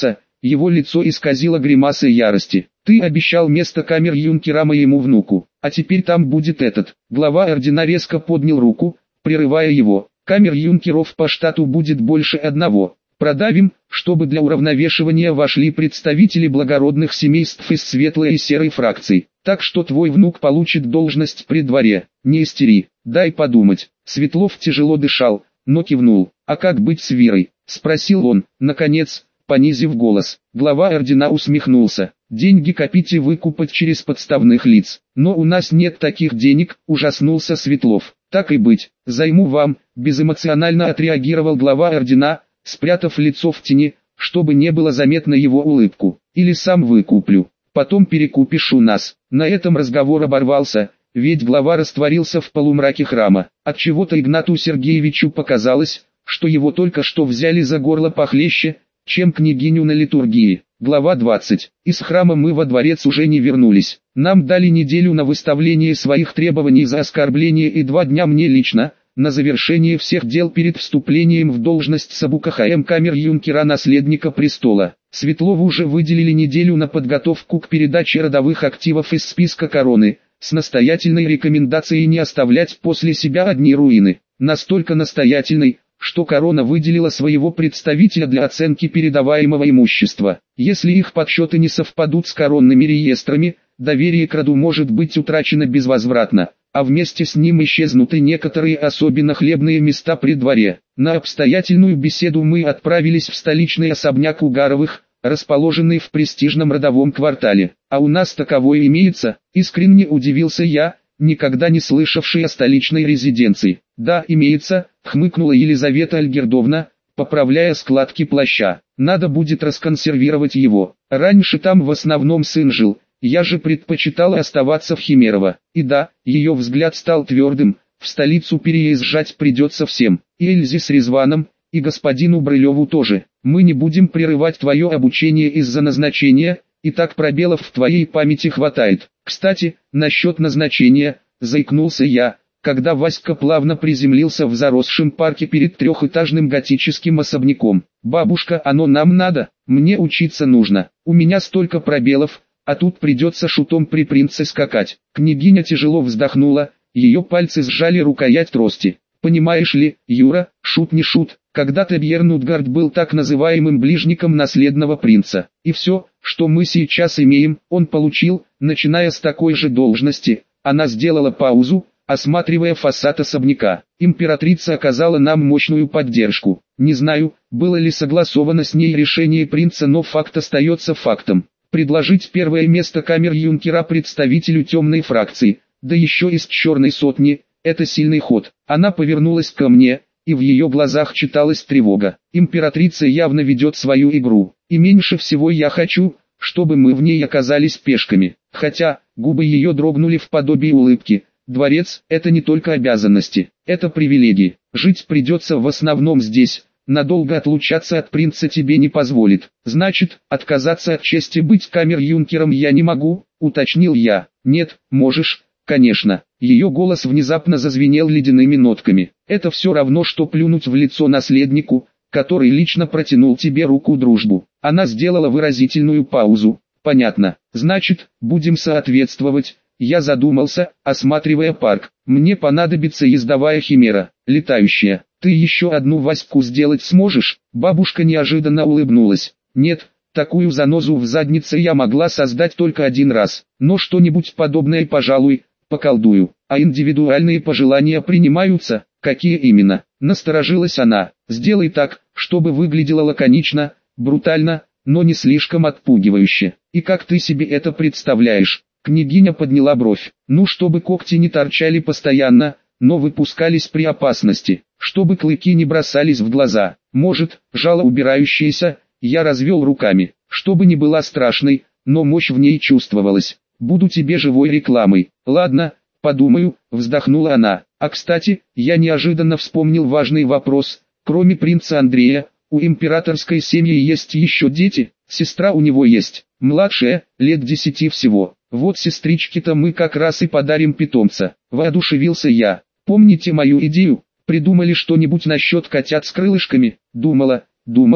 Его лицо исказило гримаса ярости. Ты обещал место камер-юнкера моему внуку, а теперь там будет этот. Глава ордена резко поднял руку, прерывая его. Камер-юнкеров по штату будет больше одного. Продавим, чтобы для уравновешивания вошли представители благородных семейств из светлой и серой фракций. Так что твой внук получит должность при дворе. Не истери, дай подумать. Светлов тяжело дышал, но кивнул. А как быть с Верой? Спросил он, наконец, понизив голос. Глава ордена усмехнулся. Деньги копить и выкупать через подставных лиц. Но у нас нет таких денег, ужаснулся Светлов. Так и быть, займу вам, безэмоционально отреагировал глава ордена, спрятав лицо в тени, чтобы не было заметно его улыбку. Или сам выкуплю, потом перекупишь у нас. На этом разговор оборвался, ведь глава растворился в полумраке храма. Отчего-то Игнату Сергеевичу показалось, что его только что взяли за горло похлеще, чем княгиню на литургии. Глава двадцать. Из храма мы во дворец уже не вернулись. Нам дали неделю на выставление своих требований за оскорбление и два дня мне лично, на завершение всех дел перед вступлением в должность Сабукахаем камер-юнкера наследника престола. Светлову уже выделили неделю на подготовку к передаче родовых активов из списка короны, с настоятельной рекомендацией не оставлять после себя одни руины. Настолько настоятельной, что корона выделила своего представителя для оценки передаваемого имущества. Если их подсчеты не совпадут с коронными реестрами, доверие к роду может быть утрачено безвозвратно, а вместе с ним исчезнут и некоторые особенно хлебные места при дворе. На обстоятельную беседу мы отправились в столичный особняк Угаровых, расположенный в престижном родовом квартале. А у нас таковое имеется, искренне удивился я, никогда не слышавший о столичной резиденции. Да, имеется, хмыкнула Елизавета Альгердовна, поправляя складки плаща. Надо будет расконсервировать его. Раньше там в основном сын жил, я же предпочитала оставаться в Химерово. И да, ее взгляд стал твердым, в столицу переезжать придется всем. И Эльзе с Резваном, и господину Брылеву тоже. Мы не будем прерывать твое обучение из-за назначения, и так пробелов в твоей памяти хватает. Кстати, насчет назначения, заикнулся я, когда Васька плавно приземлился в заросшем парке перед трехэтажным готическим особняком. Бабушка, оно нам надо, мне учиться нужно, у меня столько пробелов, а тут придется шутом при принце скакать. Княгиня тяжело вздохнула, ее пальцы сжали рукоять трости. Понимаешь ли, Юра, шут не шут, когда-то Бьернутгард был так называемым ближником наследного принца. И все, что мы сейчас имеем, он получил, начиная с такой же должности. Она сделала паузу, осматривая фасад особняка. Императрица оказала нам мощную поддержку. Не знаю, было ли согласовано с ней решение принца, но факт остается фактом. Предложить первое место камер-юнкера представителю темной фракции, да еще из черной сотни, это сильный ход. Она повернулась ко мне, и в ее глазах читалась тревога. Императрица явно ведет свою игру, и меньше всего я хочу, чтобы мы в ней оказались пешками. Хотя, губы ее дрогнули в подобии улыбки. Дворец – это не только обязанности, это привилегии. Жить придется в основном здесь, надолго отлучаться от принца тебе не позволит. Значит, отказаться от чести быть камер-юнкером я не могу, уточнил я. Нет, можешь, конечно. Ее голос внезапно зазвенел ледяными нотками. Это все равно, что плюнуть в лицо наследнику, который лично протянул тебе руку дружбу. Она сделала выразительную паузу. Понятно. Значит, будем соответствовать. Я задумался, осматривая парк. Мне понадобится ездовая химера, летающая. Ты еще одну Ваську сделать сможешь? Бабушка неожиданно улыбнулась. Нет, такую занозу в заднице я могла создать только один раз. Но что-нибудь подобное, пожалуй, поколдую. А индивидуальные пожелания принимаются? Какие именно? Насторожилась она. Сделай так, чтобы выглядело лаконично, брутально, но не слишком отпугивающе. И как ты себе это представляешь? Княгиня подняла бровь. Ну, чтобы когти не торчали постоянно, но выпускались при опасности, чтобы клыки не бросались в глаза. Может, жало убирающееся, я развел руками, чтобы не была страшной, но мощь в ней чувствовалась. Буду тебе живой рекламой. Ладно, подумаю, вздохнула она. А кстати, я неожиданно вспомнил важный вопрос. Кроме принца Андрея, у императорской семьи есть еще дети? Сестра у него есть, младшая, лет десяти всего. Вот сестричке-то мы как раз и подарим питомца. Воодушевился я. Помните мою идею? Придумали что-нибудь насчет котят с крылышками? Думала, думала,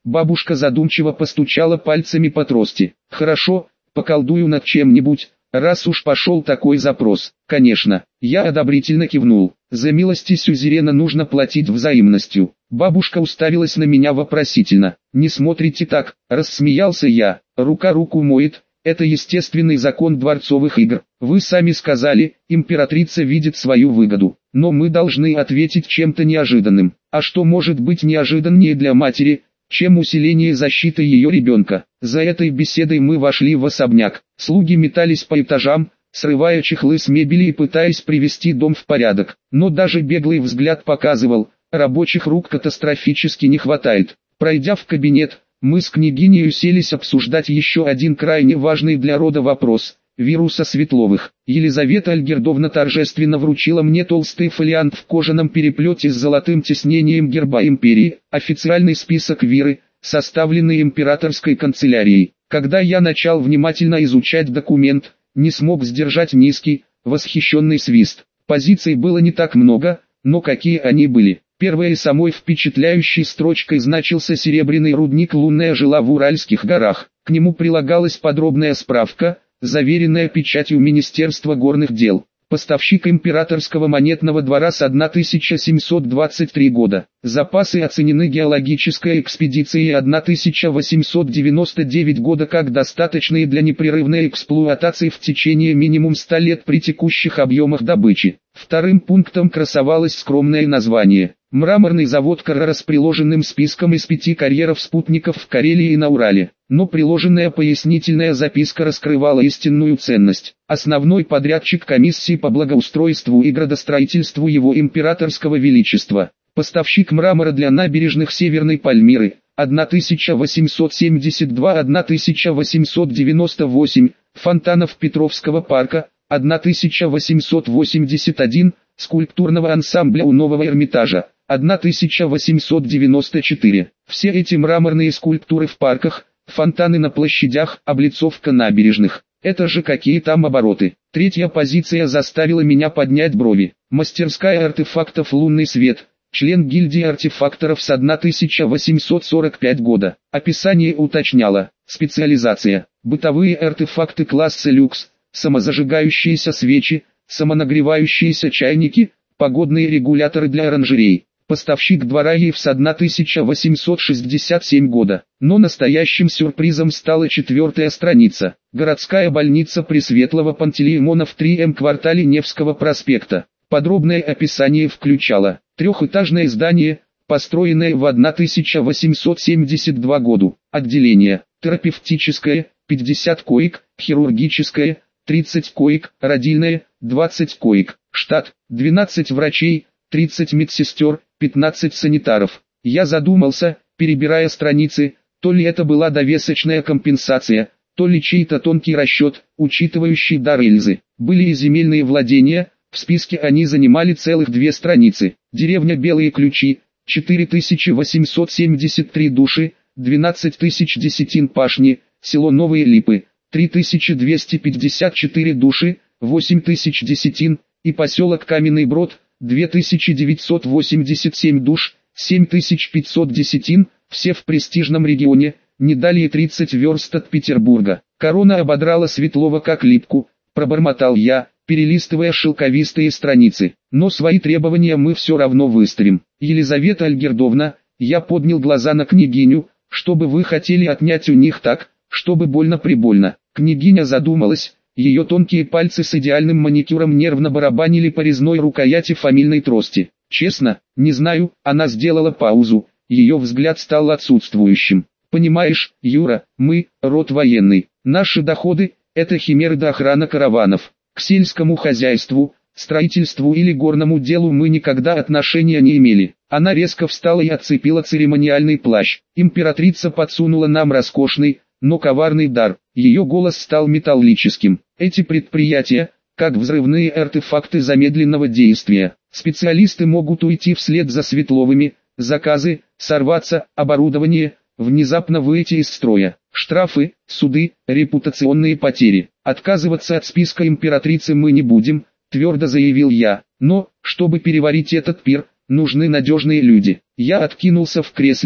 Бабушка задумчиво постучала пальцами по трости. Хорошо, поколдую над чем-нибудь, раз уж пошел такой запрос. Конечно, я одобрительно кивнул. За милости сюзерена нужно платить взаимностью. Бабушка уставилась на меня вопросительно. Не смотрите так, рассмеялся я. Рука руку моет. Это естественный закон дворцовых игр. Вы сами сказали, императрица видит свою выгоду. Но мы должны ответить чем-то неожиданным. А что может быть неожиданнее для матери, чем усиление защиты ее ребенка? За этой беседой мы вошли в особняк. Слуги метались по этажам, срывая чехлы с мебели и пытаясь привести дом в порядок. Но даже беглый взгляд показывал, рабочих рук катастрофически не хватает. Пройдя в кабинет, мы с княгиней уселись обсуждать еще один крайне важный для рода вопрос – вируса Светловых. Елизавета Альгердовна торжественно вручила мне толстый фолиант в кожаном переплете с золотым тиснением герба империи, официальный список виры, составленный императорской канцелярией. Когда я начал внимательно изучать документ, не смог сдержать низкий, восхищенный свист. Позиций было не так много, но какие они были. Первой и самой впечатляющей строчкой значился серебряный рудник «Лунная жила» в Уральских горах. К нему прилагалась подробная справка, заверенная печатью Министерства горных дел. Поставщик императорского монетного двора с тысяча семьсот двадцать третьего года. Запасы оценены геологической экспедицией тысяча восемьсот девяносто девятого года как достаточные для непрерывной эксплуатации в течение минимум ста лет при текущих объемах добычи. Вторым пунктом красовалось скромное название. Мраморный завод Каррара с приложенным списком из пяти карьеров-спутников в Карелии и на Урале. Но приложенная пояснительная записка раскрывала истинную ценность. Основной подрядчик комиссии по благоустройству и градостроительству его императорского величества. Поставщик мрамора для набережных Северной Пальмиры. тысяча восемьсот семьдесят два — тысяча восемьсот девяносто восемь. Фонтанов Петровского парка. тысяча восемьсот восемьдесят один. Скульптурного ансамбля у Нового Эрмитажа. тысяча восемьсот девяносто четыре. Все эти мраморные скульптуры в парках, фонтаны на площадях, облицовка набережных. Это же какие там обороты. Третья позиция заставила меня поднять брови. Мастерская артефактов «Лунный свет». Член гильдии артефакторов с тысяча восемьсот сорок пятого года. Описание уточняло. Специализация. Бытовые артефакты класса люкс. Самозажигающиеся свечи. Самонагревающиеся чайники. Погодные регуляторы для оранжерей. Поставщик двора ЕИФ с тысяча восемьсот шестьдесят седьмого года. Но настоящим сюрпризом стала четвертая страница. Городская больница Пресветлого Пантелеимона в три эм квартале Невского проспекта. Подробное описание включало трехэтажное здание, построенное в тысяча восемьсот семьдесят втором году. Отделение терапевтическое, пятьдесят коек, хирургическое, тридцать коек, родильное, двадцать коек. Штат двенадцать врачей, тридцать медсестер, пятнадцать санитаров. Я задумался, перебирая страницы, то ли это была довесочная компенсация, то ли чей-то тонкий расчет, учитывающий дар Эльзы. Были и земельные владения, в списке они занимали целых две страницы. Деревня Белые Ключи, четыре тысячи восемьсот семьдесят три души, двенадцать тысяч десятин пашни, село Новые Липы, три тысячи двести пятьдесят четыре души, восемь тысяч десятин, и поселок Каменный Брод, две тысячи девятьсот восемьдесят семь душ, семь тысяч пятьсот десятин, все в престижном регионе, не далее тридцать верст от Петербурга. Корона ободрала Светлова как липку, пробормотал я, перелистывая шелковистые страницы. Но свои требования мы все равно выставим. Елизавета Альгердовна, я поднял глаза на княгиню, что бы вы хотели отнять у них так, чтобы больно-прибольно. Княгиня задумалась. Ее тонкие пальцы с идеальным маникюром нервно барабанили по резной рукояти фамильной трости. Честно, не знаю, она сделала паузу, ее взгляд стал отсутствующим. Понимаешь, Юра, мы, род военный, наши доходы – это химеры да охрана караванов. К сельскому хозяйству, строительству или горному делу мы никогда отношения не имели. Она резко встала и отцепила церемониальный плащ. Императрица подсунула нам роскошный, но коварный дар. Ее голос стал металлическим. Эти предприятия, как взрывные артефакты замедленного действия. Специалисты могут уйти вслед за Светловыми, заказы, сорваться, оборудование, внезапно выйти из строя. Штрафы, суды, репутационные потери. Отказываться от списка императрицы мы не будем, твердо заявил я. Но, чтобы переварить этот пир, нужны надежные люди. Я откинулся в кресле,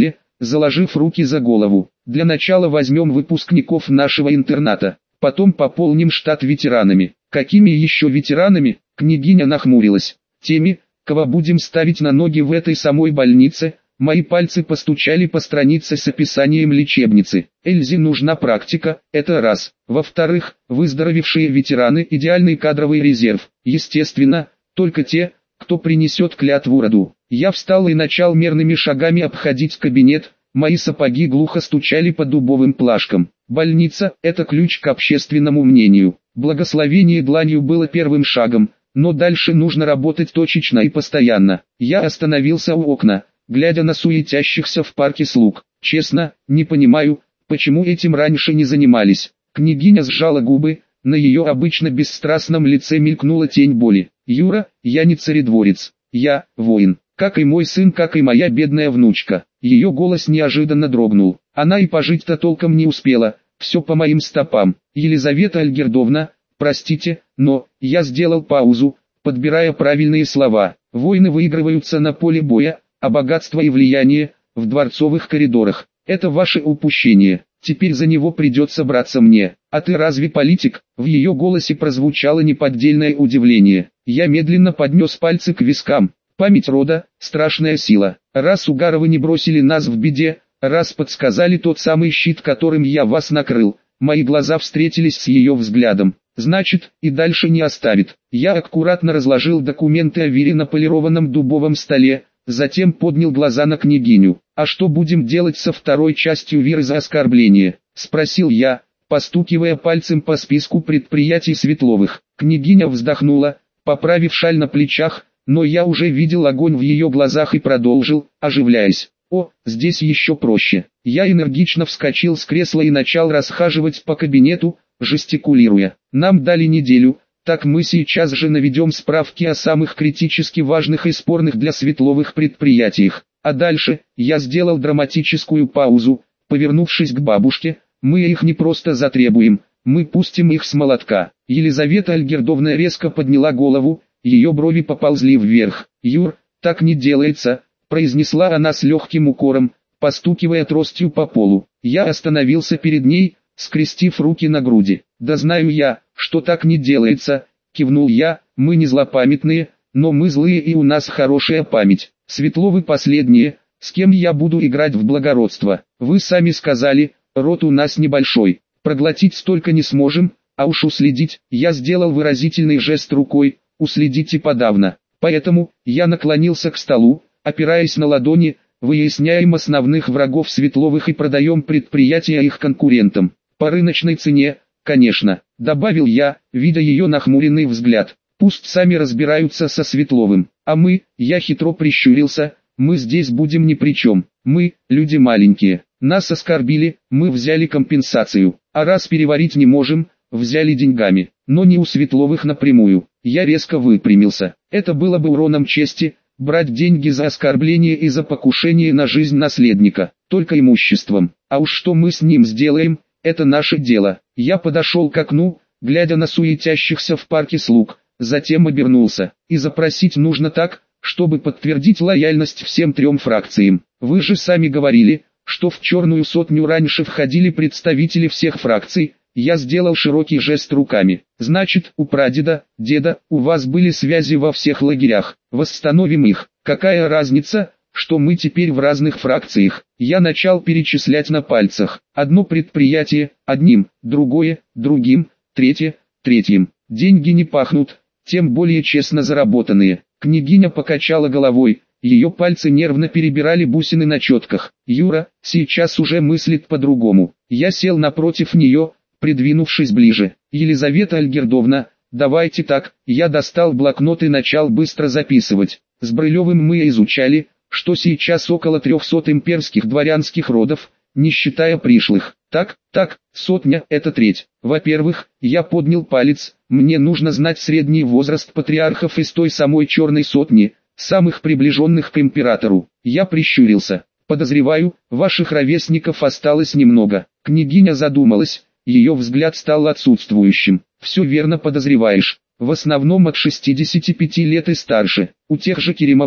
заложив руки за голову. Для начала возьмем выпускников нашего интерната, потом пополним штат ветеранами. Какими еще ветеранами? Княгиня нахмурилась. Теми, кого будем ставить на ноги в этой самой больнице. Мои пальцы постучали по странице с описанием лечебницы. Эльзе нужна практика, это раз. Во-вторых, выздоровевшие ветераны – идеальный кадровый резерв. Естественно, только те, кто принесет клятву роду. Я встал и начал мерными шагами обходить кабинет. Мои сапоги глухо стучали по дубовым плашкам. Больница – это ключ к общественному мнению. Благословение дланью было первым шагом, но дальше нужно работать точечно и постоянно. Я остановился у окна, глядя на суетящихся в парке слуг. Честно, не понимаю, почему этим раньше не занимались. Княгиня сжала губы, на ее обычно бесстрастном лице мелькнула тень боли. Юра, я не царедворец, я воин, как и мой сын, как и моя бедная внучка. Ее голос неожиданно дрогнул. Она и пожить-то толком не успела, все по моим стопам. Елизавета Альгердовна, простите, но я сделал паузу, подбирая правильные слова. Войны выигрываются на поле боя, а богатство и влияние – в дворцовых коридорах. Это ваше упущение, теперь за него придется браться мне. А ты разве политик? В ее голосе прозвучало неподдельное удивление. Я медленно поднес пальцы к вискам. Память рода – страшная сила. Раз Угаровы не бросили нас в беде, раз подсказали тот самый щит, которым я вас накрыл, мои глаза встретились с ее взглядом. Значит, и дальше не оставит. Я аккуратно разложил документы о Вере на полированном дубовом столе, затем поднял глаза на княгиню. «А что будем делать со второй частью Веры за оскорбление?» – спросил я, постукивая пальцем по списку предприятий Светловых. Княгиня вздохнула, поправив шаль на плечах, но я уже видел огонь в ее глазах и продолжил, оживляясь. «О, здесь еще проще». Я энергично вскочил с кресла и начал расхаживать по кабинету, жестикулируя. «Нам дали неделю, так мы сейчас же наведем справки о самых критически важных и спорных для Светловых предприятиях. А дальше, я сделал драматическую паузу, повернувшись к бабушке, мы их не просто затребуем, мы пустим их с молотка». Елизавета Альгердовна резко подняла голову, ее брови поползли вверх. «Юр, так не делается», произнесла она с легким укором, постукивая тростью по полу. Я остановился перед ней, скрестив руки на груди. «Да знаю я, что так не делается», кивнул я, «мы не злопамятные, но мы злые и у нас хорошая память. Светловы последние, с кем я буду играть в благородство. Вы сами сказали, род у нас небольшой, проглотить столько не сможем, а уж уследить». Я сделал выразительный жест рукой, уследите подавно. Поэтому, я наклонился к столу, опираясь на ладони, выясняем основных врагов Светловых и продаем предприятия их конкурентам. По рыночной цене, конечно, добавил я, видя ее нахмуренный взгляд. Пусть сами разбираются со Светловым, а мы, я хитро прищурился, мы здесь будем ни при чем. Мы, люди маленькие, нас оскорбили, мы взяли компенсацию, а раз переварить не можем, взяли деньгами, но не у Светловых напрямую. Я резко выпрямился. Это было бы уроном чести, брать деньги за оскорбление и за покушение на жизнь наследника, только имуществом. А уж что мы с ним сделаем, это наше дело. Я подошел к окну, глядя на суетящихся в парке слуг, затем обернулся. И запросить нужно так, чтобы подтвердить лояльность всем трем фракциям. Вы же сами говорили, что в черную сотню раньше входили представители всех фракций. Я сделал широкий жест руками. Значит, у прадеда, деда, у вас были связи во всех лагерях. Восстановим их. Какая разница, что мы теперь в разных фракциях? Я начал перечислять на пальцах. Одно предприятие, одним, другое, другим, третье, третьим. Деньги не пахнут, тем более честно заработанные. Княгиня покачала головой. Ее пальцы нервно перебирали бусины на четках. Юра, сейчас уже мыслит по-другому. Я сел напротив нее, придвинувшись ближе. Елизавета Альгердовна, давайте так. Я достал блокнот и начал быстро записывать. С Брылевым мы изучали, что сейчас около трехсот имперских дворянских родов, не считая пришлых. Так, так, сотня – это треть. Во-первых, я поднял палец, мне нужно знать средний возраст патриархов из той самой черной сотни, самых приближенных к императору. Я прищурился. Подозреваю, ваших ровесников осталось немного. Княгиня задумалась. Ее взгляд стал отсутствующим. «Все верно подозреваешь. В основном от шестидесяти пяти лет и старше. У тех же Керимовых,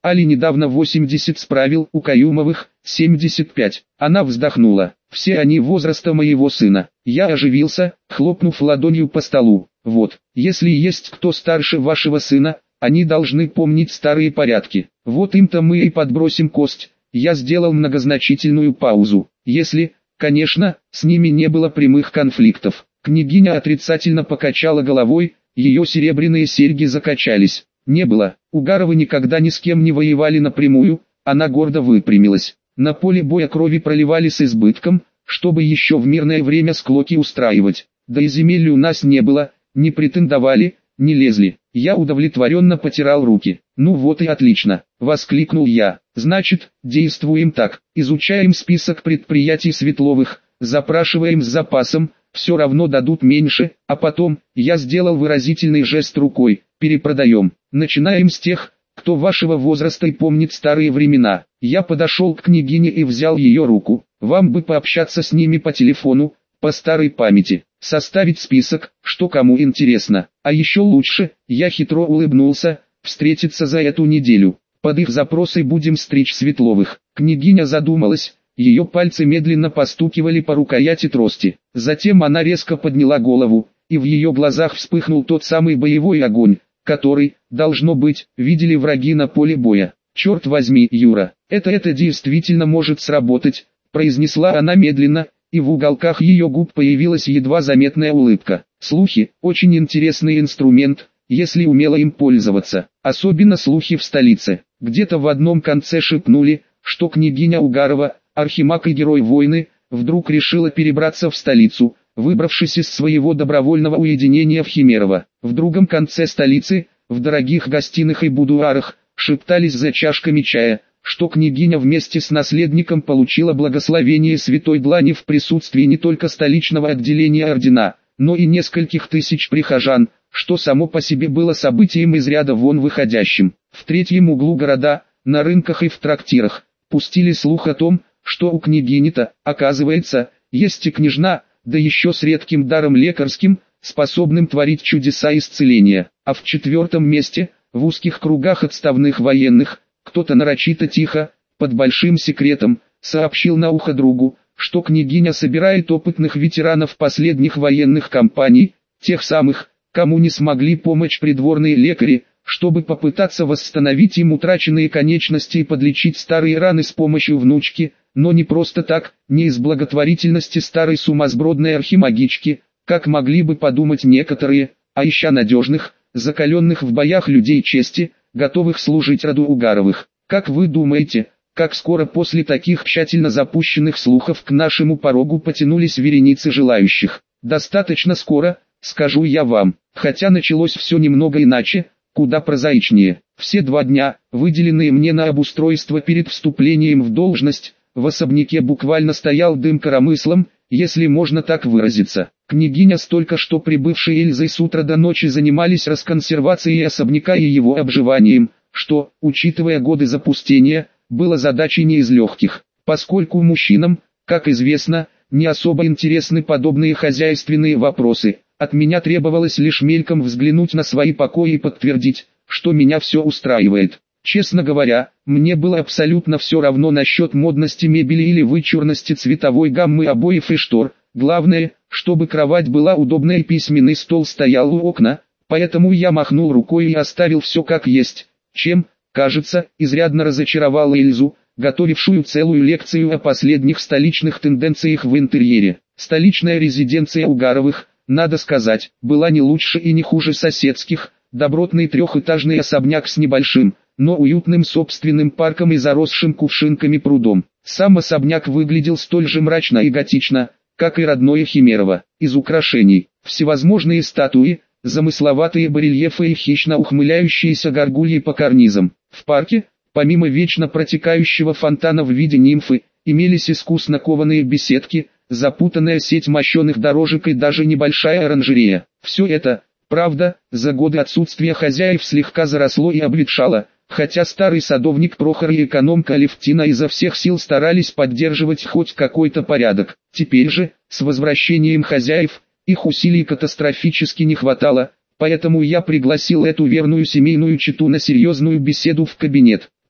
Али недавно восемьдесят справил, у Каюмовых семьдесят пять. Она вздохнула. Все они возраста моего сына. Я оживился, хлопнув ладонью по столу. Вот, если есть кто старше вашего сына, они должны помнить старые порядки. Вот им-то мы и подбросим кость. Я сделал многозначительную паузу. Если, конечно, с ними не было прямых конфликтов. Княгиня отрицательно покачала головой, ее серебряные серьги закачались. Не было, Угаровы никогда ни с кем не воевали напрямую, она гордо выпрямилась. На поле боя крови проливали с избытком, чтобы еще в мирное время склоки устраивать. Да и земель у нас не было, не претендовали, не лезли. Я удовлетворенно потирал руки. «Ну вот и отлично», — воскликнул я. «Значит, действуем так, изучаем список предприятий Светловых, запрашиваем с запасом, все равно дадут меньше, а потом, я сделал выразительный жест рукой, перепродаем. Начинаем с тех, кто вашего возраста и помнит старые времена». Я подошел к княгине и взял ее руку. «Вам бы пообщаться с ними по телефону, по старой памяти, составить список, что кому интересно. А еще лучше», я хитро улыбнулся, «встретиться за эту неделю. Под их запросы будем стричь Светловых». Княгиня задумалась. Ее пальцы медленно постукивали по рукояти трости. Затем она резко подняла голову, и в ее глазах вспыхнул тот самый боевой огонь, который, должно быть, видели враги на поле боя. «Черт возьми, Юра, это это действительно может сработать», произнесла она медленно, и в уголках ее губ появилась едва заметная улыбка. «Слухи – очень интересный инструмент, если умело им пользоваться, особенно слухи в столице». Где-то в одном конце шепнули, что княгиня Угарова, архимаг и герой войны, вдруг решила перебраться в столицу, выбравшись из своего добровольного уединения в Химерово. В другом конце столицы, в дорогих гостиных и будуарах, шептались за чашками чая, что княгиня вместе с наследником получила благословение святой длани в присутствии не только столичного отделения ордена, но и нескольких тысяч прихожан, что само по себе было событием из ряда вон выходящим. В третьем углу города, на рынках и в трактирах, пустили слух о том, что у княгини-то, оказывается, есть и княжна, да еще с редким даром лекарским, способным творить чудеса исцеления. А в четвертом месте, в узких кругах отставных военных, кто-то нарочито тихо, под большим секретом, сообщил на ухо другу, что княгиня собирает опытных ветеранов последних военных кампаний, тех самых, кому не смогли помочь придворные лекари, чтобы попытаться восстановить им утраченные конечности и подлечить старые раны с помощью внучки, но не просто так, не из благотворительности старой сумасбродной архимагички, как могли бы подумать некоторые, а ища надежных, закаленных в боях людей чести, готовых служить роду Угаровых. Как вы думаете, как скоро после таких тщательно запущенных слухов к нашему порогу потянулись вереницы желающих? Достаточно скоро, скажу я вам, хотя началось все немного иначе, куда прозаичнее. Все два дня, выделенные мне на обустройство перед вступлением в должность, в особняке буквально стоял дым коромыслом, если можно так выразиться. Княгиня с только что прибывшей Эльзой с утра до ночи занимались расконсервацией особняка и его обживанием, что, учитывая годы запустения, было задачей не из легких, поскольку мужчинам, как известно, не особо интересны подобные хозяйственные вопросы. От меня требовалось лишь мельком взглянуть на свои покои и подтвердить, что меня все устраивает. Честно говоря, мне было абсолютно все равно насчет модности мебели или вычурности цветовой гаммы обоев и штор. Главное, чтобы кровать была удобной и письменный стол стоял у окна, поэтому я махнул рукой и оставил все как есть, чем, кажется, изрядно разочаровал Эльзу, готовившую целую лекцию о последних столичных тенденциях в интерьере. Столичная резиденция Угаровых, надо сказать, была не лучше и не хуже соседских, добротный трехэтажный особняк с небольшим, но уютным собственным парком и заросшим кувшинками прудом. Сам особняк выглядел столь же мрачно и готично, как и родное Химерово. Из украшений, всевозможные статуи, замысловатые барельефы и хищно ухмыляющиеся горгульи по карнизам. В парке, помимо вечно протекающего фонтана в виде нимфы, имелись искусно кованые беседки, запутанная сеть мощеных дорожек и даже небольшая оранжерея. Все это, правда, за годы отсутствия хозяев слегка заросло и обветшало, хотя старый садовник Прохор и экономка Алевтина изо всех сил старались поддерживать хоть какой-то порядок. Теперь же, с возвращением хозяев, их усилий катастрофически не хватало, поэтому я пригласил эту верную семейную чету на серьезную беседу в кабинет.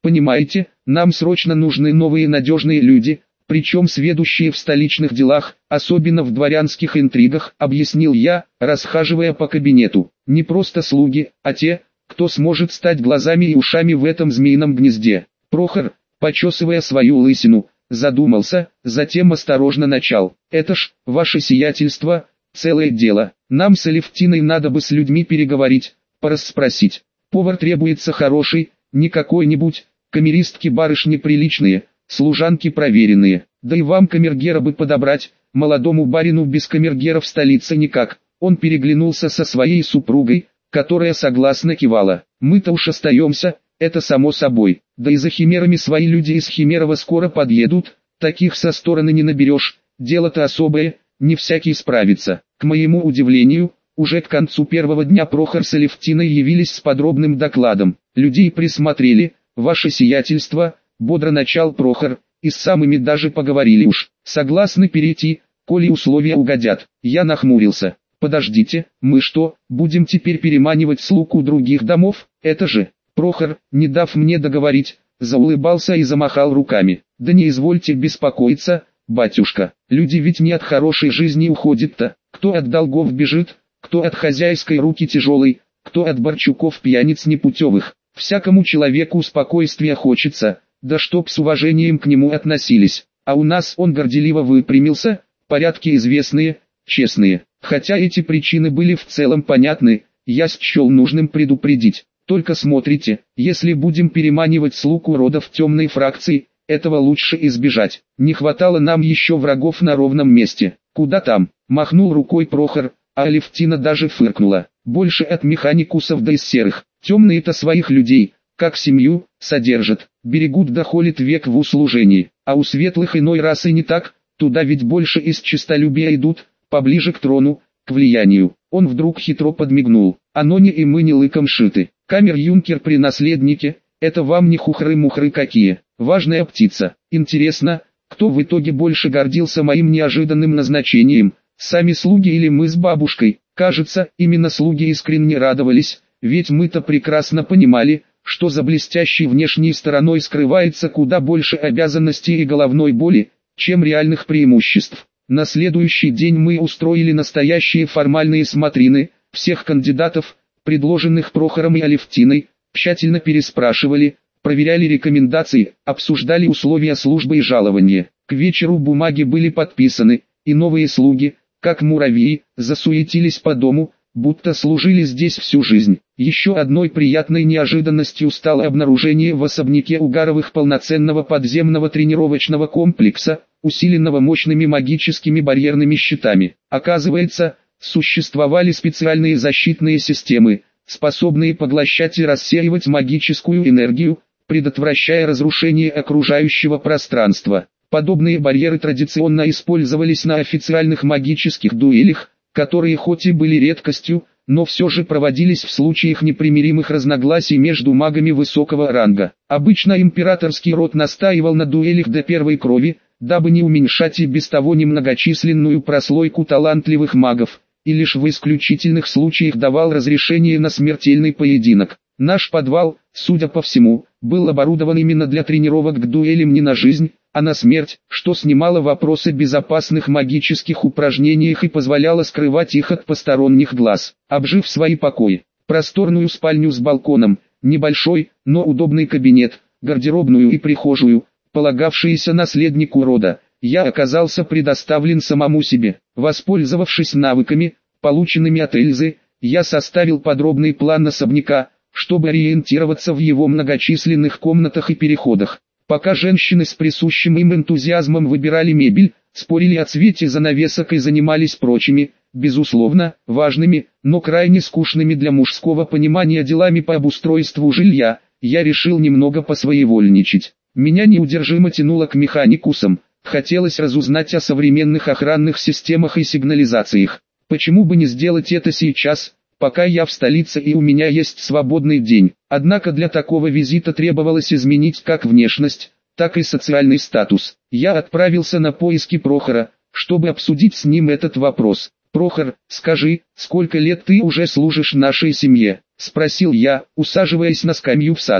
Понимаете, нам срочно нужны новые надежные люди, причем сведущие в столичных делах, особенно в дворянских интригах, объяснил я, расхаживая по кабинету. Не просто слуги, а те, кто сможет стать глазами и ушами в этом змеином гнезде. Прохор, почесывая свою лысину, задумался, затем осторожно начал. Это ж, ваше сиятельство, целое дело. Нам с Алевтиной надо бы с людьми переговорить, порасспросить. Повар требуется хороший, не какой-нибудь, камеристки барышни приличные, служанки проверенные. Да и вам камергера бы подобрать, молодому барину без камергера в столице никак. Он переглянулся со своей супругой, которая согласно кивала. Мы-то уж остаемся, это само собой. Да и за химерами свои люди из Химерова скоро подъедут, таких со стороны не наберешь, дело-то особое, не всякий справится. К моему удивлению, уже к концу первого дня Прохор с Алевтиной явились с подробным докладом. Людей присмотрели, ваше сиятельство, бодро начал Прохор, и с самыми даже поговорили уж. Согласны перейти, коли условия угодят. Я нахмурился. Подождите, мы что, будем теперь переманивать слуг у других домов? Это же... Прохор, не дав мне договорить, заулыбался и замахал руками. Да не извольте беспокоиться, батюшка, люди ведь не от хорошей жизни уходят-то. Кто от долгов бежит, кто от хозяйской руки тяжелой, кто от Борчуков пьяниц непутевых. Всякому человеку спокойствия хочется, да чтоб с уважением к нему относились. А у нас он горделиво выпрямился, порядки известные, честные. Хотя эти причины были в целом понятны, я счел нужным предупредить. Только смотрите, если будем переманивать слуг уродов темной фракции, этого лучше избежать. Не хватало нам еще врагов на ровном месте. Куда там? Махнул рукой Прохор, а Алевтина даже фыркнула. Больше от механикусов да из серых. Темные-то своих людей, как семью, содержат, берегут да холят век в услужении. А у светлых иной расы не так, туда ведь больше из честолюбия идут, поближе к трону, к влиянию. Он вдруг хитро подмигнул. Оно не и мы не лыком шиты. Камер-юнкер при наследнике, это вам не хухры-мухры какие. Важная птица. Интересно, кто в итоге больше гордился моим неожиданным назначением, сами слуги или мы с бабушкой? Кажется, именно слуги искренне радовались, ведь мы-то прекрасно понимали, что за блестящей внешней стороной скрывается куда больше обязанностей и головной боли, чем реальных преимуществ. На следующий день мы устроили настоящие формальные смотрины, всех кандидатов, предложенных Прохором и Алевтиной, тщательно переспрашивали, проверяли рекомендации, обсуждали условия службы и жалования. К вечеру бумаги были подписаны, и новые слуги, как муравьи, засуетились по дому, будто служили здесь всю жизнь. Еще одной приятной неожиданностью стало обнаружение в особняке Угаровых полноценного подземного тренировочного комплекса, усиленного мощными магическими барьерными щитами. Оказывается, существовали специальные защитные системы, способные поглощать и рассеивать магическую энергию, предотвращая разрушение окружающего пространства. Подобные барьеры традиционно использовались на официальных магических дуэлях, которые хоть и были редкостью, но все же проводились в случаях непримиримых разногласий между магами высокого ранга. Обычно императорский род настаивал на дуэлях до первой крови, дабы не уменьшать и без того немногочисленную прослойку талантливых магов, и лишь в исключительных случаях давал разрешение на смертельный поединок. Наш подвал, судя по всему, был оборудован именно для тренировок к дуэлям не на жизнь, а на смерть, что снимало вопросы о безопасных магических упражнениях и позволяло скрывать их от посторонних глаз. Обжив свои покои, просторную спальню с балконом, небольшой, но удобный кабинет, гардеробную и прихожую, полагавшиеся наследнику рода, я оказался предоставлен самому себе. Воспользовавшись навыками, полученными от Эльзы, я составил подробный план особняка, чтобы ориентироваться в его многочисленных комнатах и переходах. Пока женщины с присущим им энтузиазмом выбирали мебель, спорили о цвете занавесок и занимались прочими, безусловно, важными, но крайне скучными для мужского понимания делами по обустройству жилья, я решил немного посвоевольничать. Меня неудержимо тянуло к механикусам, хотелось разузнать о современных охранных системах и сигнализациях. Почему бы не сделать это сейчас, пока я в столице и у меня есть свободный день? Однако для такого визита требовалось изменить как внешность, так и социальный статус. Я отправился на поиски Прохора, чтобы обсудить с ним этот вопрос. «Прохор, скажи, сколько лет ты уже служишь нашей семье?» — спросил я, усаживаясь на скамью в саду.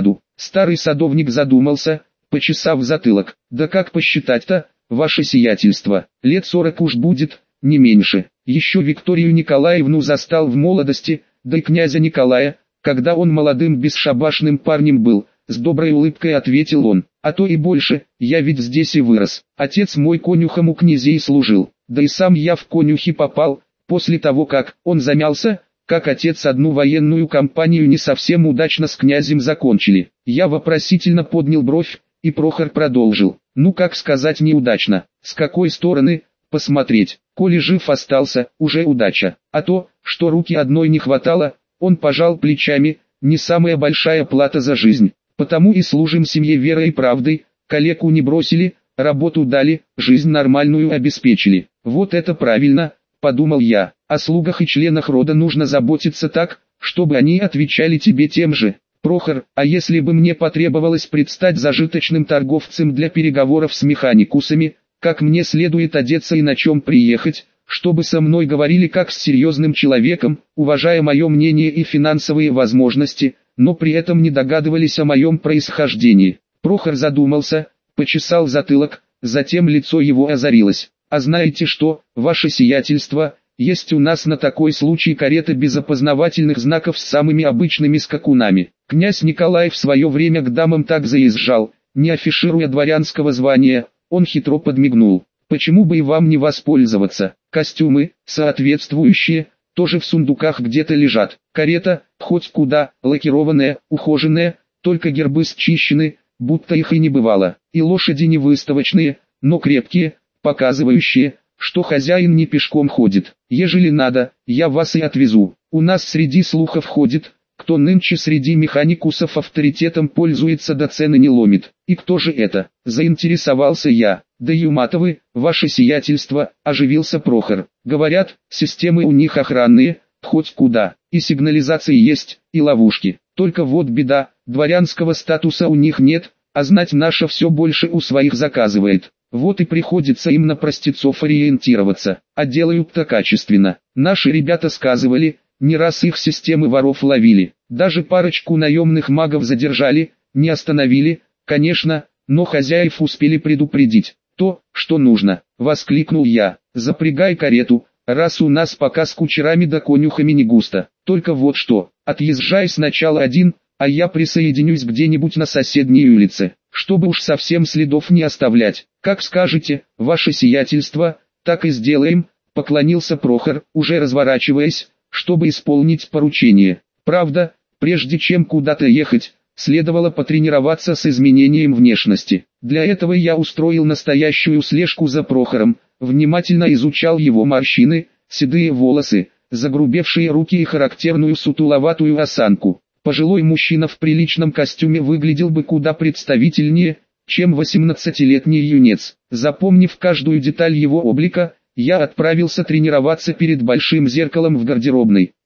Старый садовник задумался, почесав затылок. Да как посчитать-то, ваше сиятельство, лет сорок уж будет, не меньше. Еще Викторию Николаевну застал в молодости, да и князя Николая, когда он молодым бесшабашным парнем был, с доброй улыбкой ответил он. А то и больше, я ведь здесь и вырос. Отец мой конюхом у князей служил, да и сам я в конюхи попал, после того как он замялся, как отец одну военную кампанию не совсем удачно с князем закончили. Я вопросительно поднял бровь, и Прохор продолжил. Ну как сказать неудачно, с какой стороны посмотреть, коли жив остался, уже удача. А то, что руки одной не хватало, он пожал плечами, не самая большая плата за жизнь. Потому и служим семье верой и правдой, калеку не бросили, работу дали, жизнь нормальную обеспечили. Вот это правильно, подумал я. О слугах и членах рода нужно заботиться так, чтобы они отвечали тебе тем же. Прохор, а если бы мне потребовалось предстать зажиточным торговцем для переговоров с механикусами, как мне следует одеться и на чем приехать, чтобы со мной говорили как с серьезным человеком, уважая мое мнение и финансовые возможности, но при этом не догадывались о моем происхождении. Прохор задумался, почесал затылок, затем лицо его озарилось. А знаете что, ваше сиятельство, есть у нас на такой случай карета без опознавательных знаков с самыми обычными скакунами. Князь Николай в свое время к дамам так заезжал, не афишируя дворянского звания, он хитро подмигнул. Почему бы и вам не воспользоваться? Костюмы, соответствующие, тоже в сундуках где-то лежат. Карета, хоть куда, лакированная, ухоженная, только гербы счищены, будто их и не бывало. И лошади не выставочные, но крепкие, показывающие, что хозяин не пешком ходит. Ежели надо, я вас и отвезу. У нас среди слухов ходит, кто нынче среди механикусов авторитетом пользуется да цены не ломит. И кто же это? Заинтересовался я. Да Юматовы, ваше сиятельство, оживился Прохор. Говорят, системы у них охранные, хоть куда, и сигнализации есть, и ловушки. Только вот беда, дворянского статуса у них нет, а знать наша все больше у своих заказывает. Вот и приходится им на простецов ориентироваться, а делают-то качественно. Наши ребята сказывали, не раз их системы воров ловили, даже парочку наемных магов задержали, не остановили, конечно, но хозяев успели предупредить. То, что нужно, воскликнул я, запрягай карету, раз у нас пока с кучерами да конюхами не густо. Только вот что, отъезжай сначала один, а я присоединюсь где-нибудь на соседней улице, чтобы уж совсем следов не оставлять. Как скажете, ваше сиятельство, так и сделаем, поклонился Прохор, уже разворачиваясь, чтобы исполнить поручение. Правда, прежде чем куда-то ехать, следовало потренироваться с изменением внешности. Для этого я устроил настоящую слежку за Прохором, внимательно изучал его морщины, седые волосы, загрубевшие руки и характерную сутуловатую осанку. Пожилой мужчина в приличном костюме выглядел бы куда представительнее, чем восемнадцатилетний юнец. Запомнив каждую деталь его облика, я отправился тренироваться перед большим зеркалом в гардеробной.